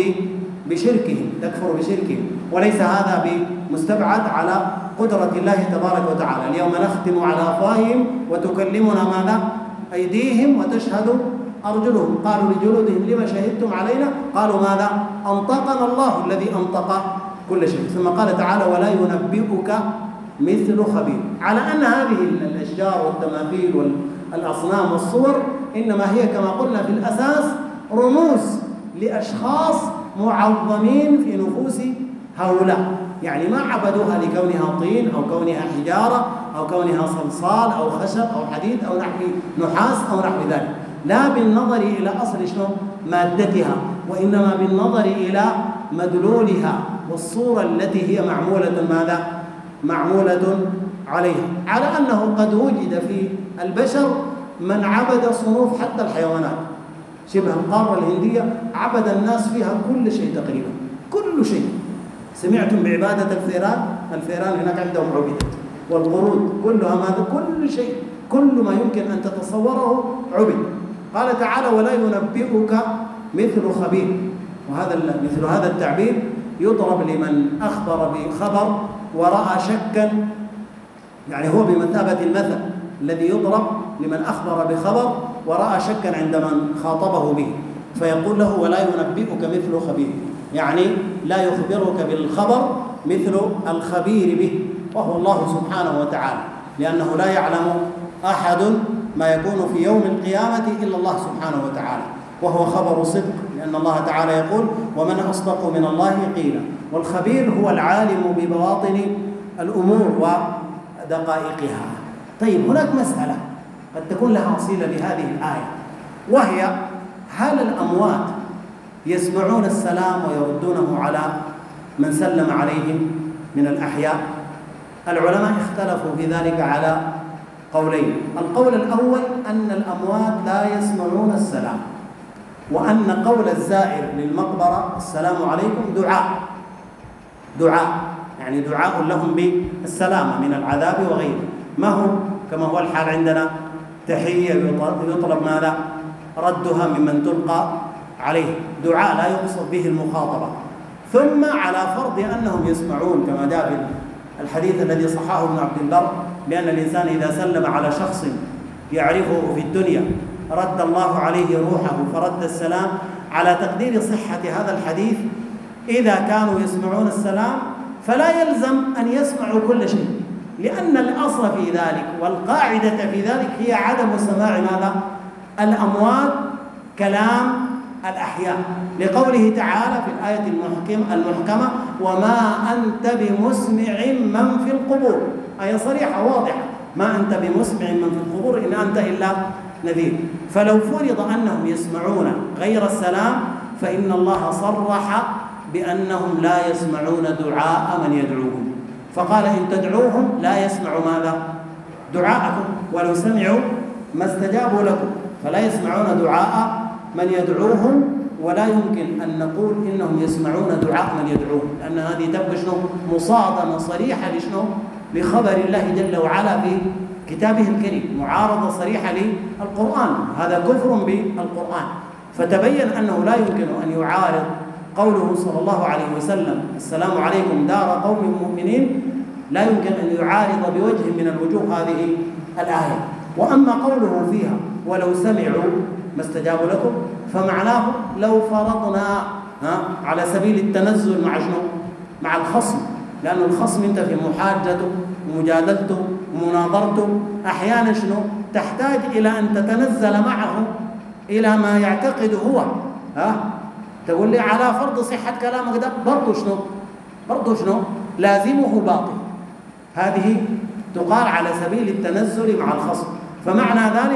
بشركهم، وليس هذا بمستبعد على قدرة الله تبارك وتعالى. اليوم نختم على أفواههم وتكلمنا ماذا؟ أيديهم وتشهد أرجلهم. قالوا لجلودهم لما شهدتم علينا؟ قالوا ماذا؟ أنطقنا الله الذي أنطق كل شيء. ثم قال تعالى ولا ينبئك مثل خبير، على أن هذه الأشجار والتماثيل والأصنام والصور إنما هي كما قلنا في الأساس رموز لأشخاص معظمين في نفوس هؤلاء، يعني ما عبدوها لكونها طين أو كونها حجارة أو كونها صلصال أو خشب أو حديد أو نحاس أو نحو ذلك، لا بالنظر إلى أصل مادتها، وإنما بالنظر إلى مدلولها والصورة التي هي معمولة عليها. على أنه قد وجد في البشر من عبد صنوف حتى الحيوانات، شبه القارة الهندية عبد الناس فيها كل شيء تقريبا، كل شيء. سمعتم بعبادة الفئران هناك عندهم عبدت، والقرود كلها ماذا؟ كل شيء، كل ما يمكن أن تتصوره عبد. قال تعالى ولا ينبئك مثل خبير، مثل هذا التعبير يضرب لمن أخبر بخبر ورأى شكا، يعني هو بمثابة المثل الذي يضرب لمن أخبر بخبر ورأى شكا عند من خاطبه به، فيقول له ولا ينبئك مثل خبير، يعني لا يخبرك بالخبر مثل الخبير به، وهو الله سبحانه وتعالى، لأنه لا يعلم أحد ما يكون في يوم القيامة إلا الله سبحانه وتعالى، وهو خبر صدق، لأن الله تعالى يقول ومن أصدق من الله قيلا. والخبير هو العالم ببواطن الأمور ودقائقها. طيب هناك مسألة قد تكون لها صلة بهذه الآية، وهي هل الأموات يسمعون السلام ويردونه على من سلم عليهم من الأحياء؟ العلماء اختلفوا في ذلك على قولين. القول الأول أن الأموات لا يسمعون السلام، وأن قول الزائر للمقبرة السلام عليكم دعاء، يعني دعاء لهم بالسلامة من العذاب وغيره، ما هو كما هو الحال عندنا تحية يطلب ماذا؟ ردها ممن تلقى عليه، دعاء لا يقصد به المخاطبة. ثم على فرض أنهم يسمعون كما جاء في الحديث الذي صححه ابن عبد البر بأن الإنسان إذا سلم على شخص يعرفه في الدنيا رد الله عليه روحه فرد السلام، على تقدير صحة هذا الحديث إذا كانوا يسمعون السلام فلا يلزم أن يسمعوا كل شيء، لأن الأصل في ذلك والقاعدة في ذلك هي عدم سماع ماذا؟ الأموات كلام الأحياء، لقوله تعالى في الآية المحكمة وما أنت بمسمع من في القبور، آية صريحة واضحة، ما أنت بمسمع من في القبور إن أنت نذير. فلو فرض أنهم يسمعون غير السلام فإن الله صرح بأنهم لا يسمعون دعاء من يدعوهم، فقال إن تدعوهم لا يسمعوا ماذا؟ دعاءكم، ولو سمعوا ما استجابوا لكم، فلا يسمعون دعاء من يدعوهم، ولا يمكن أن نقول إنهم يسمعون دعاء من يدعوهم، لأن هذه تبقى شنو؟ مصادمة صريحة لشنو؟ لخبر الله جل وعلا في كتابه الكريم، معارضة صريحة للقرآن، هذا كفر بالقرآن. فتبين أنه لا يمكن أن يعارض قوله صلى الله عليه وسلم السلام عليكم دار قوم مؤمنين، لا يمكن أن يعارض بوجه من الوجوه هذه الآية. وأما قوله فيها ولو سمعوا ما استجابوا لكم، فمعناه لو فرضنا على سبيل التنزل مع شنو؟ مع الخصم، لأن الخصم أنت في محاجته ومجادلته ومناظرته أحيانا شنو؟ تحتاج إلى أن تتنزل معه إلى ما يعتقد هو. تقول لي على فرض صحة كلامك ده برضو شنو؟ لازمه باطل. هذه تقال على سبيل التنزل مع الخصم. فمعنى ذلك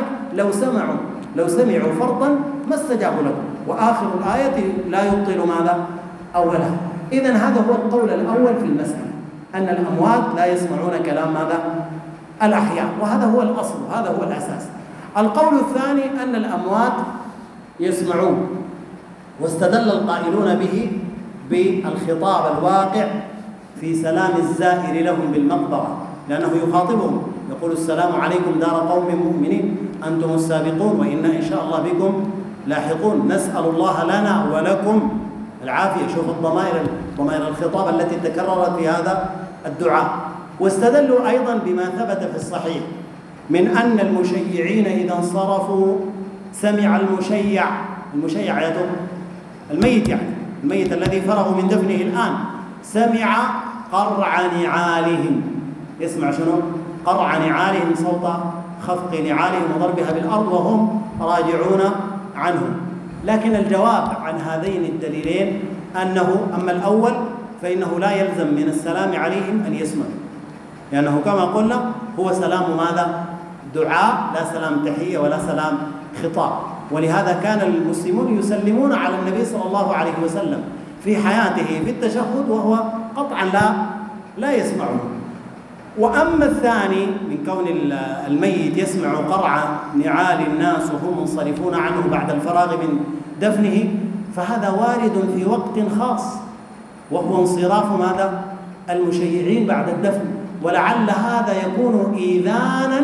لو سمعوا فرضا ما استجابوا لكم، وآخر الآية لا يبطل ماذا؟ أولها. إذن هذا هو القول الأول في المسألة، أن الأموات لا يسمعون كلام ماذا؟ الأحياء، وهذا هو الأصل وهذا هو الأساس. القول الثاني أن الأموات يسمعون، واستدل القائلون به بالخطاب الواقع في سلام الزائر لهم بالمقبرة، لأنه يخاطبهم يقول السلام عليكم دار قوم مؤمنين أنتم السابقون وإنا إن شاء الله بكم لاحقون، نسأل الله لنا ولكم العافية. شوف ضمائر الخطاب التي تكررت في هذا الدعاء. واستدلوا أيضا بما ثبت في الصحيح من أن المشيعين إذا انصرفوا سمع المشيع يتوب الميت، يعني الميت الذي فرغوا من دفنه الآن، سمع قرع نعالهم. يسمع شنو؟ قرع نعالهم، صوت خفق نعالهم وضربها بالأرض وهم راجعون عنه. لكن الجواب عن هذين الدليلين أنه أما الأول فإنه لا يلزم من السلام عليهم أن يسمعوا، لأنه كما قلنا هو سلام ماذا؟ دعاء، لا سلام تحية ولا سلام خطاب. ولهذا كان المسلمون يسلمون على النبي صلى الله عليه وسلم في حياته في التشهد وهو قطعا لا يسمعه. وأما الثاني من كون الميت يسمع قرع نعال الناس وهم منصرفون عنه بعد الفراغ من دفنه، فهذا وارد في وقت خاص وهو انصراف ماذا؟ المشيعين بعد الدفن، ولعل هذا يكون إيذانا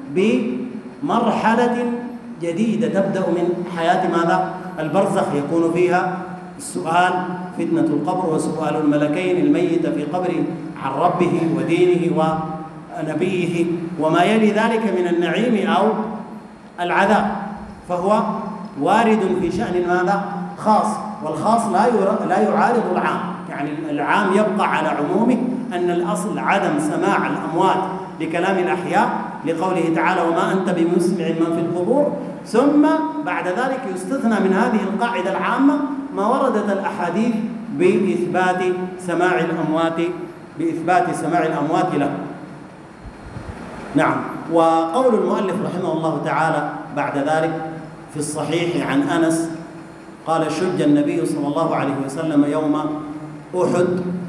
بمرحلة جديدة تبدأ من حياة ماذا؟ البرزخ، يكون فيها السؤال، فتنة القبر وسؤال الملكين الميت في قبره عن ربه ودينه ونبيه وما يلي ذلك من النعيم أو العذاب. فهو وارد في شأن ماذا؟ خاص، والخاص لا يعارض العام، يعني العام يبقى على عمومه، أن الأصل عدم سماع الأموات لكلام الأحياء لقوله تعالى وما أنت بمسمع من في القبور. ثم بعد ذلك يستثنى من هذه القاعدة العامة ما وردت الأحاديث بإثبات سماع الأموات له. نعم. وقول المؤلف رحمه الله تعالى بعد ذلك في الصحيح عن أنس قال شج النبي صلى الله عليه وسلم يوم أحد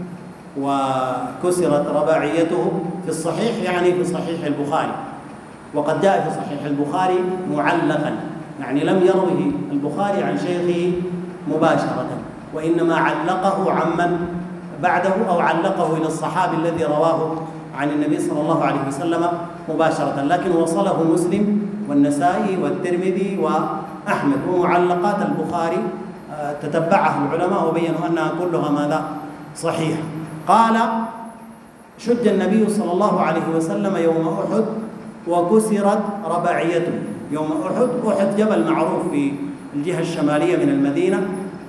وكسرت رباعيته، في الصحيح يعني في صحيح البخاري، وقد جاء في صحيح البخاري معلقا، يعني لم يروه البخاري عن شيخه مباشرة، وإنما علقه عمن بعده أو علقه إلى الصحابي الذي رواه عن النبي صلى الله عليه وسلم مباشرة، لكن وصله مسلم والنسائي والترمذي وأحمد. ومعلقات البخاري تتبعها العلماء وبينوا أنها كلها ماذا؟ صحيحة. قال شج النبي صلى الله عليه وسلم يوم أحد وكسرت رباعيته. يوم أحد جبل معروف في الجهة الشمالية من المدينة،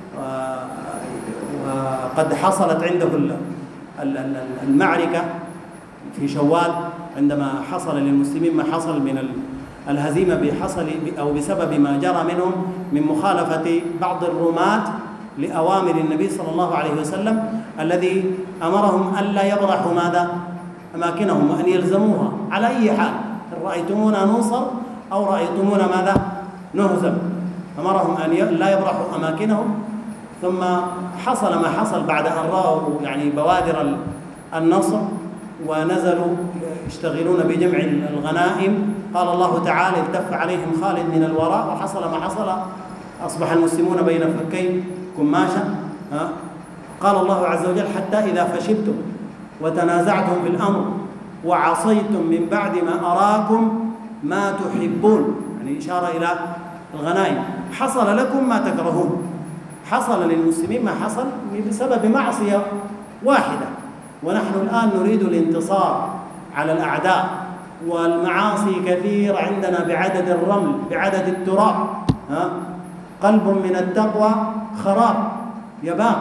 وقد حصلت عنده المعركة في شوال عندما حصل للمسلمين ما حصل من الهزيمة بسبب ما جرى منهم من مخالفة بعض الرماة لأوامر النبي صلى الله عليه وسلم الذي أمرهم ألا يبرحوا ماذا؟ أماكنهم، وأن يلزموها على أي حال، إن رأيتمونا ننصر أو رأيتمونا ماذا نهزم، أمرهم أن لا يبرحوا أماكنهم. ثم حصل ما حصل بعد أن رأوا يعني بوادر النصر ونزلوا يشتغلون بجمع الغنائم. قال الله تعالى: التف عليهم خالد من الوراء، وحصل ما حصل، أصبح المسلمون بين فكي كماشة. قال الله عز وجل: حتى إذا فشلتم وتنازعتم في الأمر وعصيتم من بعد ما أراكم ما تحبون، يعني إشارة إلى الغنائم، حصل لكم ما تكرهون. حصل للمسلمين ما حصل بسبب معصية واحدة، ونحن الآن نريد الانتصار على الأعداء، والمعاصي كثير عندنا بعدد الرمل، بعدد التراب. قلب من التقوى خراب يبان،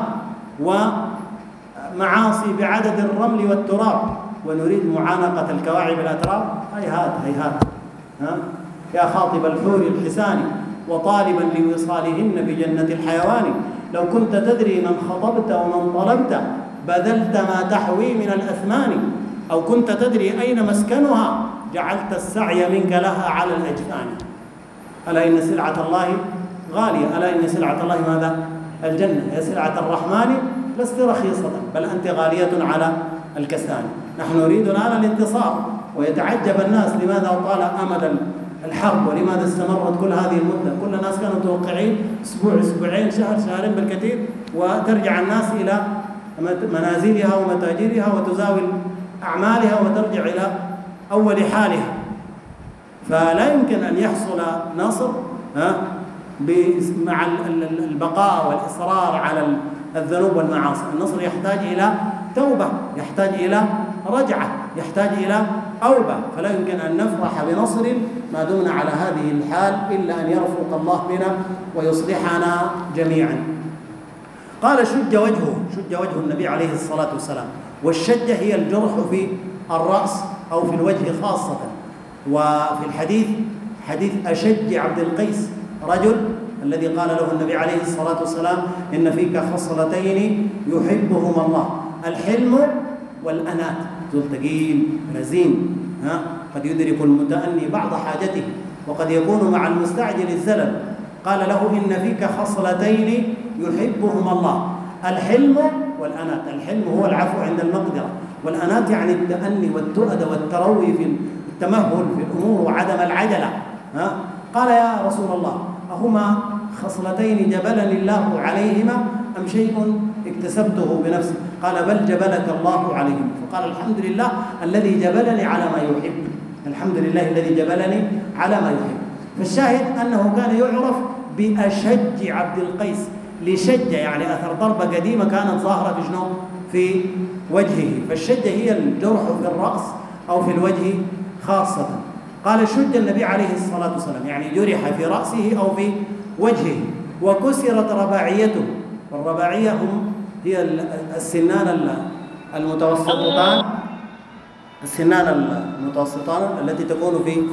ومعاصي بعدد الرمل والتراب، ونريد معانقة الكواعب الأتراب. هيهات هيهات. يا خاطب الحور الحسان وطالبا لوصالهن بجنة الحيوان، لو كنت تدري من خطبت ومن طلبت بذلت ما تحوي من الأثمان، أو كنت تدري أين مسكنها جعلت السعي منك لها على الأجفان. ألا إن سلعة الله غالية، ألا إن سلعة الله ماذا؟ الجنة. يا سلعة الرحمن لست رخيصة بل أنت غالية على الكسان. نحن نريد الآن الانتصار، ويتعجب الناس لماذا طال أمد الحرب ولماذا استمرت كل هذه المدة. كل الناس كانوا متوقعين أسبوع، أسبوعين، شهر، شهرين بالكثير، وترجع الناس إلى منازلها ومتاجرها وتزاول أعمالها وترجع إلى أول حالها. فلا يمكن أن يحصل نصر مع البقاء والإصرار على الذنوب والمعاصي. النصر يحتاج إلى توبة، يحتاج إلى رجعة، يحتاج إلى أوبة. فلا يمكن أن نفرح بنصر ما دمنا على هذه الحال إلا أن يرفق الله بنا ويصلحنا جميعا. قال: شج وجه النبي عليه الصلاة والسلام. والشجة هي الجرح في الرأس أو في الوجه خاصة. وفي الحديث حديث أشج عبد القيس رجل الذي قال له النبي عليه الصلاة والسلام: إن فيك خصلتين يحبهما الله، الحلم والأنات. ذو ثقيل رزين، قد يدرك المتأني بعض حاجته، وقد يكون مع المستعجل الزلل. قال له: إن فيك خصلتين يحبهما الله، الحلم والأنات. الحلم هو العفو عند المقدرة، والأنات يعني التأني والتؤدة والتروي في التمهل في الأمور وعدم العجلة. قال: يا رسول الله، أهما خصلتين جبلني الله عليهما أم شيء اكتسبته بنفسي؟ قال: بل جبلك الله عليهما. فقال: الحمد لله الذي جبلني على ما يحب، الحمد لله الذي جبلني على ما يحب. فالشاهد أنه كان يعرف بأشج عبد القيس، لشجة يعني أثر ضربة قديمة كانت ظاهرة في شنو؟ في وجهه. فالشجة هي الجرح في الرأس أو في الوجه خاصة. قال: شج النبي عليه الصلاة والسلام، يعني جرح في رأسه أو في وجهه، وكسرت رباعيته. والرباعية هي السنان المتوسطتان، السنان المتوسطان التي تكون في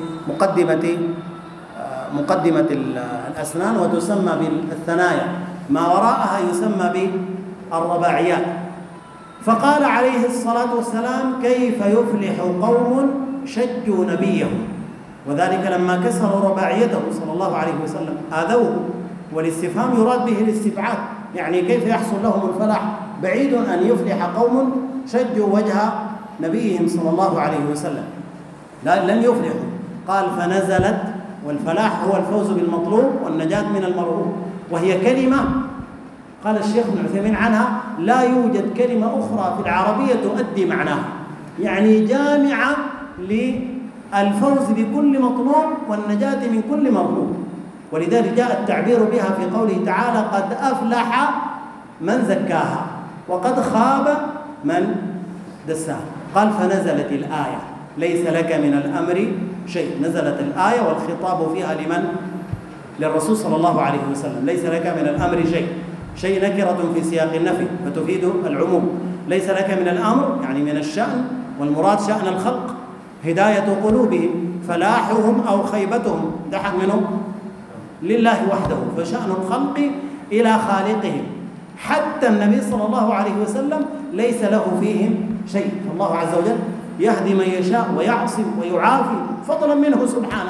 مقدمة الأسنان وتسمى بالثنايا، ما وراءها يسمى بالرباعيات. فقال عليه الصلاة والسلام: كيف يفلح قوم شجوا نبيهم؟ وذلك لما كسروا رباعيته صلى الله عليه وسلم آذوه. والاستفهام يراد به الاستبعاد، يعني كيف يحصل لهم الفلاح؟ بعيد أن يفلح قوم شجوا وجه نبيهم صلى الله عليه وسلم، لن يفلحوا. قال: فنزلت، والفلاح هو الفوز بالمطلوب والنجاة من المرهوب، وهي كلمة قال الشيخ ابن عثيمين عنها: لا يوجد كلمة أخرى في العربية تؤدي معناها، يعني جامعة للفوز بكل مطلوب والنجاة من كل مرهوب. ولذلك جاء التعبير بها في قوله تعالى: قد أفلح من زكاها وقد خاب من دساها. قال: فنزلت الآية ليس لك من الأمر شيء. نزلت الآية والخطاب فيها لمن؟ للرسول صلى الله عليه وسلم. ليس لك من الأمر شيء نكرة في سياق النفي فتفيد العموم. ليس لك من الأمر يعني من الشأن، والمراد شأن الخلق، هداية قلوبهم، فلاحهم أو خيبتهم، دحق منهم لله وحده، فشأن الخلق إلى خالقهم. حتى النبي صلى الله عليه وسلم ليس له فيهم شيء، فالله عز وجل يهدي من يشاء ويعصم ويعافي فضلا منه سبحانه.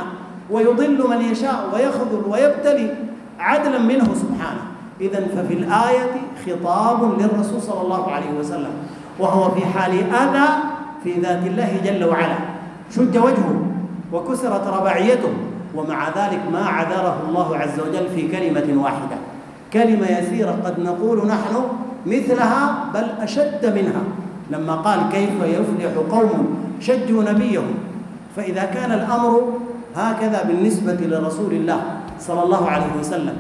ويضل من يشاء ويخذل ويبتلي عدلا منه سبحانه. إذن ففي الآية خطاب للرسول صلى الله عليه وسلم، وهو في حال أذى في ذات الله جل وعلا، شج وجهه وكسرت رباعيته، ومع ذلك ما عذره الله عز وجل في كلمة واحدة، كلمة يسيرة قد نقول نحن مثلها بل أشد منها، لما قال كيف يفلح قوم شجوا نبيهم. فإذا كان الأمر هكذا بالنسبة لرسول الله صلى الله عليه وسلم،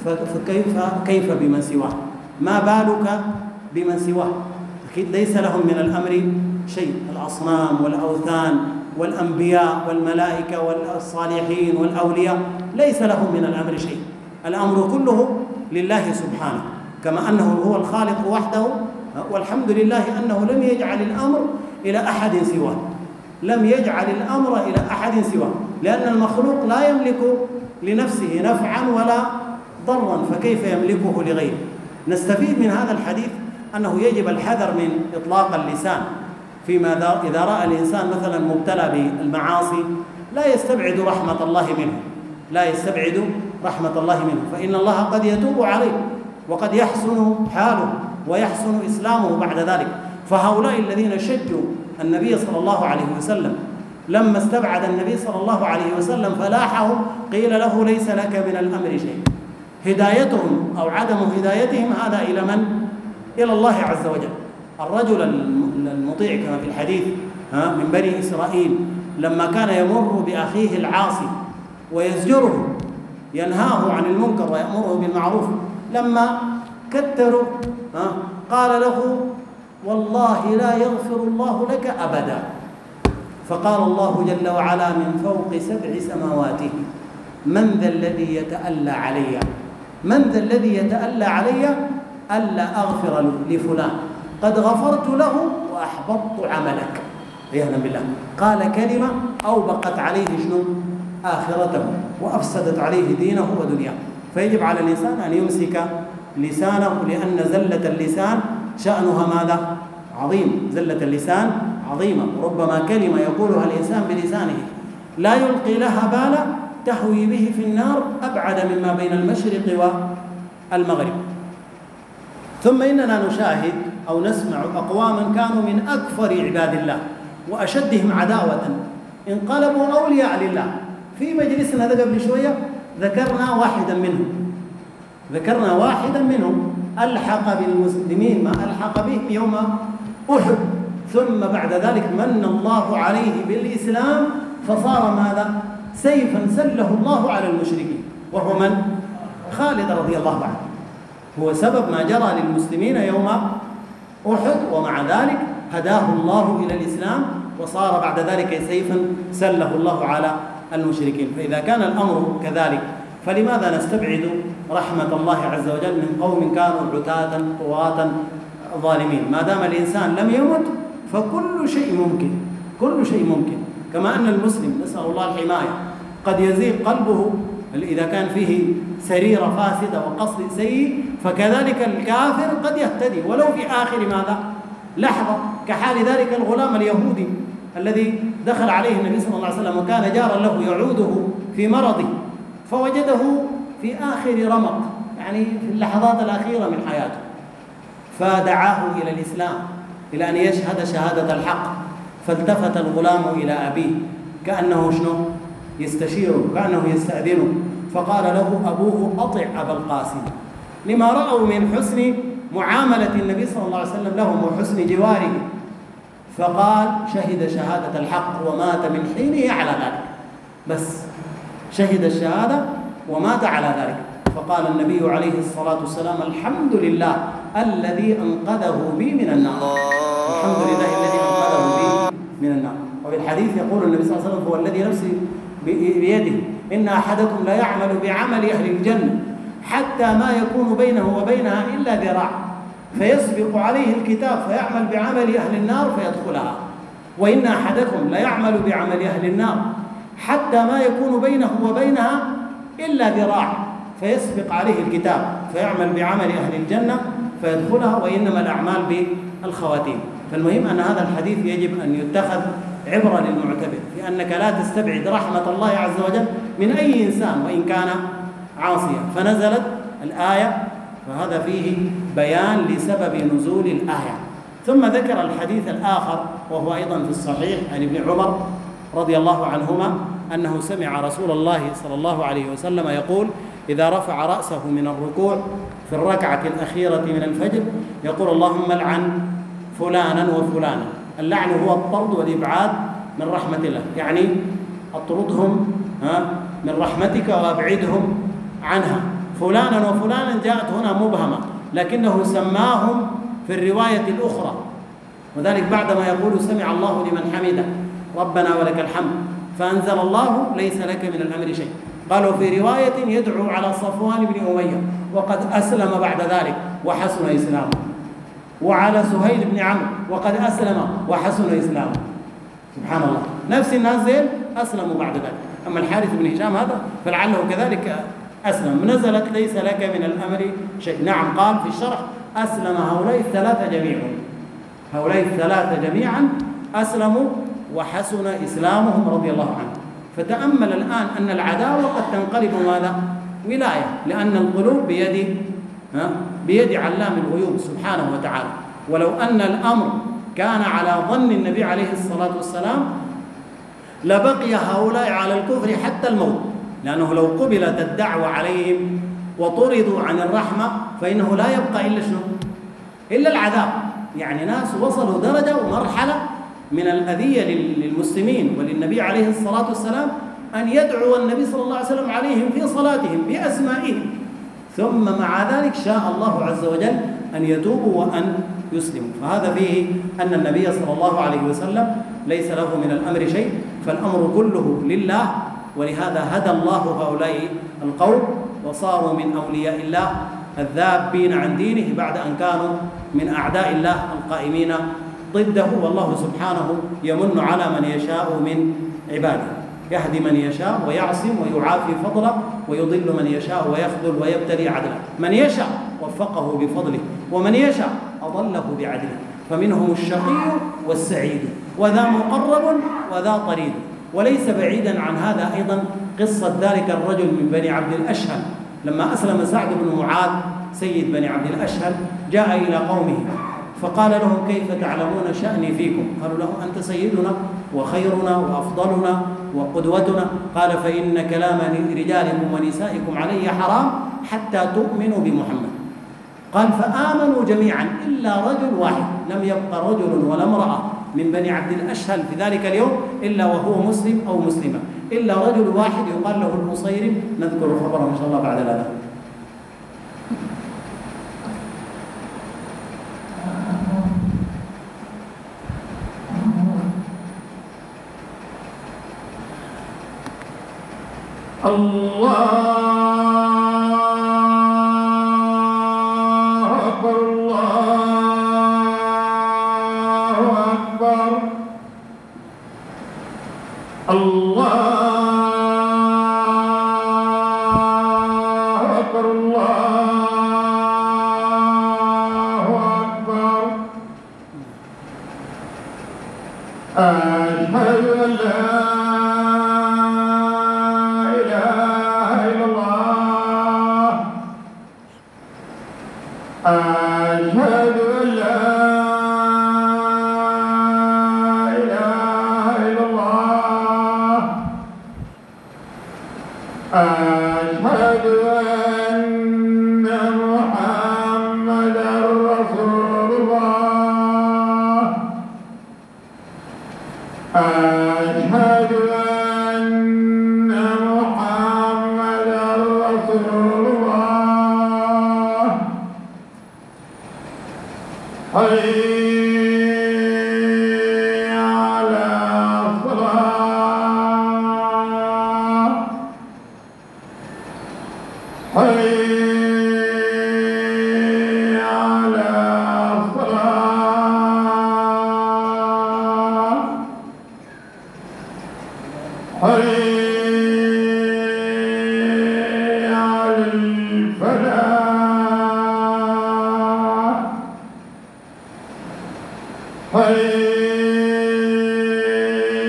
فكيف بمن سواه؟ ما بالك بمن سواه؟ أكيد ليس لهم من الأمر شيء، الأصنام والأوثان والأنبياء والملائكة والصالحين والأولياء ليس لهم من الأمر شيء، الأمر كله لله سبحانه، كما أنه هو الخالق وحده، والحمد لله أنه لم يجعل الأمر إلى أحد سواه، لم يجعل الأمر إلى أحد سواه، لأن المخلوق لا يملك لنفسه نفعا ولا ضرا، فكيف يملكه لغيره؟ نستفيد من هذا الحديث أنه يجب الحذر من إطلاق اللسان فيما إذا رأى الإنسان مثلا مبتلى بالمعاصي لا يستبعد رحمة الله منه، لا يستبعد رحمة الله منه، فإن الله قد يتوب عليه وقد يحسن حاله ويحسن إسلامه بعد ذلك. فهؤلاء الذين شجوا النبي صلى الله عليه وسلم لما استبعد النبي صلى الله عليه وسلم فلاحهم، قيل له ليس لك من الأمر شيء. هدايتهم أو عدم هدايتهم هذا إلى من؟ إلى الله عز وجل. الرجل المطيع كما في الحديث من بني إسرائيل لما كان يمر بأخيه العاصي ويزجره، ينهاه عن المنكر ويأمره بالمعروف، لما كتروا قال له والله لا يغفر الله لك أبدا. فقال الله جل وعلا من فوق 7 سماوات من ذا الذي يتألى علي؟ من ذا الذي يتألى علي ألا أغفر لفلان؟ قد غفرت له وأحبطت عملك. عياذا بالله. قال كلمة أوبقت عليه شنو؟ آخرته، وأفسدت عليه دينه ودنياه. فيجب على الإنسان أن يمسك لسانه، لأن زلة اللسان شأنها ماذا؟ عظيم. زلة اللسان عظيمة، وربما كلمة يقولها الإنسان بلسانه لا يلقي لها بالا تهوي به في النار أبعد مما بين المشرق والمغرب. ثم إننا نشاهد أو نسمع أقواما كانوا من أكفر عباد الله وأشدهم عداوة انقلبوا أولياء لله. في مجلسنا هذا قبل شوية ذكرنا واحدا منهم ألحق بالمسلمين ما ألحق بهم يوم أحد، ثم بعد ذلك من الله عليه بالإسلام فصار ماذا؟ سيفا سله الله على المشركين، وهو من؟ خالد رضي الله عنه، هو سبب ما جرى للمسلمين يوم أحد، ومع ذلك هداه الله إلى الإسلام وصار بعد ذلك سيفا سله الله على المشركين. فإذا كان الأمر كذلك فلماذا نستبعد رحمة الله عز وجل من قوم كانوا عتاة طغاة ظالمين؟ ما دام الإنسان لم يمت فكل شيء ممكن، كل شيء ممكن. كما أن المسلم نسأل الله الحماية قد يزيغ قلبه إذا كان فيه سريرة فاسدة وقصد سيء، فكذلك الكافر قد يهتدي ولو في آخر ماذا؟ لحظة، كحال ذلك الغلام اليهودي الذي دخل عليه النبي صلى الله عليه وسلم وكان جارا له يعوده في مرضه، فوجده في آخر رمق، يعني في اللحظات الأخيرة من حياته، فدعاه إلى الإسلام، إلى أن يشهد شهادة الحق. فالتفت الغلام إلى أبيه كأنه شنو؟ يستشيره، كأنه يستأذنه، فقال له أبوه أطع أبا القاسم، لما رأوا من حسن معاملة النبي صلى الله عليه وسلم لهم وحسن جواره. فقال شهد شهادة الحق ومات من حينه على ذلك، بس شهد الشهادة ومات على ذلك. فقال النبي عليه الصلاة والسلام الحمد لله الذي أنقذه بي من النار، الحمد لله الذي أنقذه بي من النار. وفي الحديث يقول النبي صلى الله عليه وسلم هو الذي نفسي بيده إن أحدكم لا يعمل بعمل أهل الجنة حتى ما يكون بينه وبينها إلا ذراع، فيسبق عليه الكتاب فيعمل بعمل أهل النار فيدخلها، وإن أحدكم لا يعمل بعمل أهل النار حتى ما يكون بينه وبينها إلا ذراع، فيسبق عليه الكتاب فيعمل بعمل أهل الجنة فيدخلها، وإنما الأعمال بالخواتيم. فالمهم أن هذا الحديث يجب أن يتخذ عبرة للمعتبر في أنك لا تستبعد رحمة الله عز وجل من أي إنسان وإن كان عاصيا. فنزلت الآية، فهذا فيه بيان لسبب نزول الآية. ثم ذكر الحديث الآخر وهو أيضا في الصحيح عن ابن عمر رضي الله عنهما أنه سمع رسول الله صلى الله عليه وسلم يقول: إذا رفع رأسه من الركوع في الركعة الأخيرة من الفجر يقول: اللهم العن فلانا وفلانا. اللعن هو الطرد والإبعاد من رحمة الله، يعني اطردهم من رحمتك وابعدهم عنها. فلانا وفلانا جاءت هنا مبهمة، لكنه سماهم في الرواية الأخرى، وذلك بعدما يقول: سمع الله لمن حمده ربنا ولك الحمد، فأنزل الله: ليس لك من الأمر شيء. قالوا في رواية: يدعو على صفوان بن أمية وقد أسلم بعد ذلك وحسن إسلامه، وعلى سهيل بن عمرو وقد أسلم وحسن إسلامه. سبحان الله، نفس الناس زين أسلموا بعد ذلك. أما الحارث بن هشام هذا فلعله كذلك أسلم. نزلت: ليس لك من الأمر شيء. نعم، قال في الشرح: أسلم هؤلاء الثلاثة جميعا، هؤلاء الثلاثة جميعا أسلموا وحسن إسلامهم رضي الله عنه. فتأمل الآن أن العداوة قد تنقلب ماذا؟ ولاية، لأن القلوب بيد علام الغيوب سبحانه وتعالى. ولو أن الأمر كان على ظن النبي عليه الصلاة والسلام لبقي هؤلاء على الكفر حتى الموت، لأنه لو قبلت الدعوة عليهم وطردوا عن الرحمة فإنه لا يبقى إلا شنو؟ إلا العذاب. يعني ناس وصلوا درجة ومرحلة من الأذية للمسلمين وللنبي عليه الصلاة والسلام أن يدعو النبي صلى الله عليه وسلم عليهم في صلاتهم بأسمائهم، ثم مع ذلك شاء الله عز وجل أن يتوبوا وأن يسلموا. فهذا فيه أن النبي صلى الله عليه وسلم ليس له من الأمر شيء، فالأمر كله لله. ولهذا هدى الله هؤلاء القوم وصاروا من أولياء الله الذابين عن دينه بعد أن كانوا من أعداء الله القائمين ضده. والله سبحانه يمن على من يشاء من عباده، يهدي من يشاء ويعصم ويعافي فضله، ويضل من يشاء ويخذل ويبتلي عدله. من يشاء وفقه بفضله، ومن يشاء أضله بعدله. فمنهم الشقي والسعيد، وذا مقرب وذا طريد. وليس بعيدا عن هذا أيضا قصة ذلك الرجل من بني عبد الأشهل لما أسلم سعد بن معاذ سيد بني عبد الأشهل، جاء إلى قومه فقال لهم: كيف تعلمون شأني فيكم؟ قالوا له: أنت سيدنا وخيرنا وأفضلنا وقدوتنا. قال: فإن كلام رجالكم ونسائكم علي حرام حتى تؤمنوا بمحمد. قال: فآمنوا جميعا إلا رجل واحد، لم يبق رجل ولا امرأة من بني عبد الأشهل في ذلك اليوم إلا وهو مسلم أو مسلمة، إلا رجل واحد يقال له البصيري، نذكر خبره إن شاء الله بعد الأذان. الله أكبر، الله أكبر، الله أكبر، الله أكبر. أشهد أن لا أشهد أن لا إله إلا الله. أشهد أن محمدًا رسول الله. أشهد أن محمدًا رسول الله. حي على الصلاة، حي على الصلاة، حي على الفلاح، حي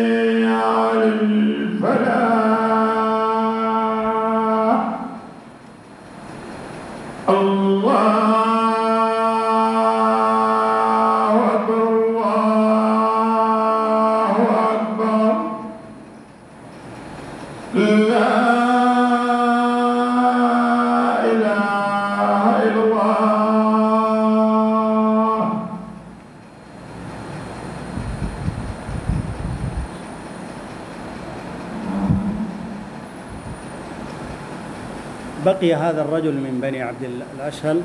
بقي هذا الرجل من بني عبد الأشهل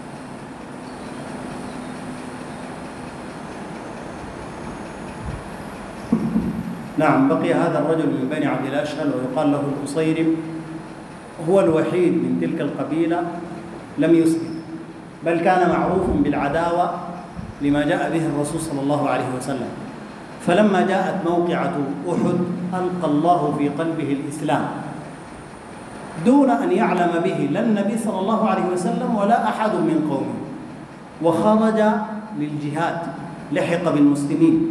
نعم، بقي هذا الرجل من بني عبد الأشهل ويقال له الأصيرم، هو الوحيد من تلك القبيلة لم يسلم، بل كان معروف بالعداوة لما جاء به الرسول صلى الله عليه وسلم. فلما جاءت موقعة أحد ألقى الله في قلبه الإسلام دون أن يعلم به لا النبي صلى الله عليه وسلم ولا أحد من قومه، وخرج للجهاد، لحق بالمسلمين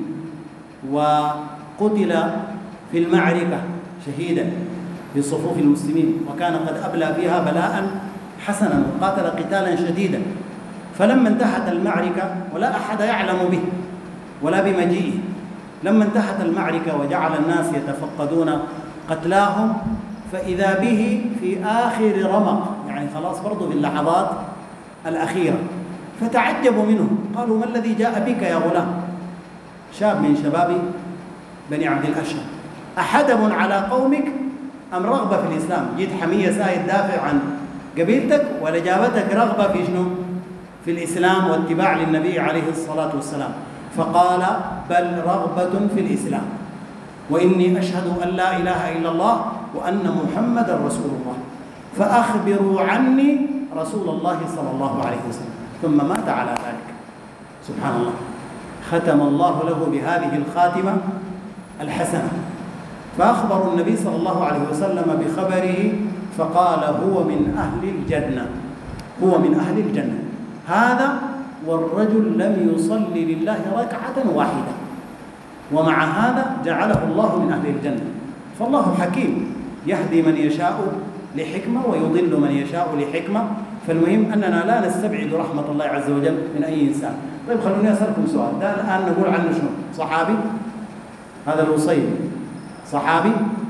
وقتل في المعركة شهيدا في صفوف المسلمين، وكان قد أبلى فيها بلاء حسنا وقاتل قتالا شديدا. فلما انتهت المعركة ولا أحد يعلم به ولا بمجيئه، لما انتهت المعركة وجعل الناس يتفقدون قتلاهم، فإذا به في آخر رمق، يعني خلاص برضو في اللحظات الأخيرة، فتعجبوا منه، قالوا: ما الذي جاء بك يا غلام؟ شاب من شباب بني عبد الأشهل، أحدب على قومك أم رغبة في الإسلام؟ جيت حمية سايد دافع عن قبيلتك، ولا جابتك رغبة في شنو؟ في الإسلام واتباع للنبي عليه الصلاة والسلام؟ فقال: بل رغبة في الإسلام، وإني أشهد أن لا إله إلا الله وأن محمدا رسول الله، فأخبروا عني رسول الله صلى الله عليه وسلم. ثم مات على ذلك. سبحان الله، ختم الله له بهذه الخاتمة الحسنة. فأخبر النبي صلى الله عليه وسلم بخبره فقال: هو من أهل الجنة، هو من أهل الجنة. هذا والرجل لم يصلي لله ركعة واحدة، ومع هذا جعله الله من أهل الجنة. فالله حكيم، يهدي من يشاء لحكمة ويضل من يشاء لحكمة. فالمهم أننا لا نستبعد رحمة الله عز وجل من أي إنسان. طيب خلوني أسألكم سؤال، ده الآن نقول عنه شنو؟ صحابي؟ هذا الوصيل صحابي؟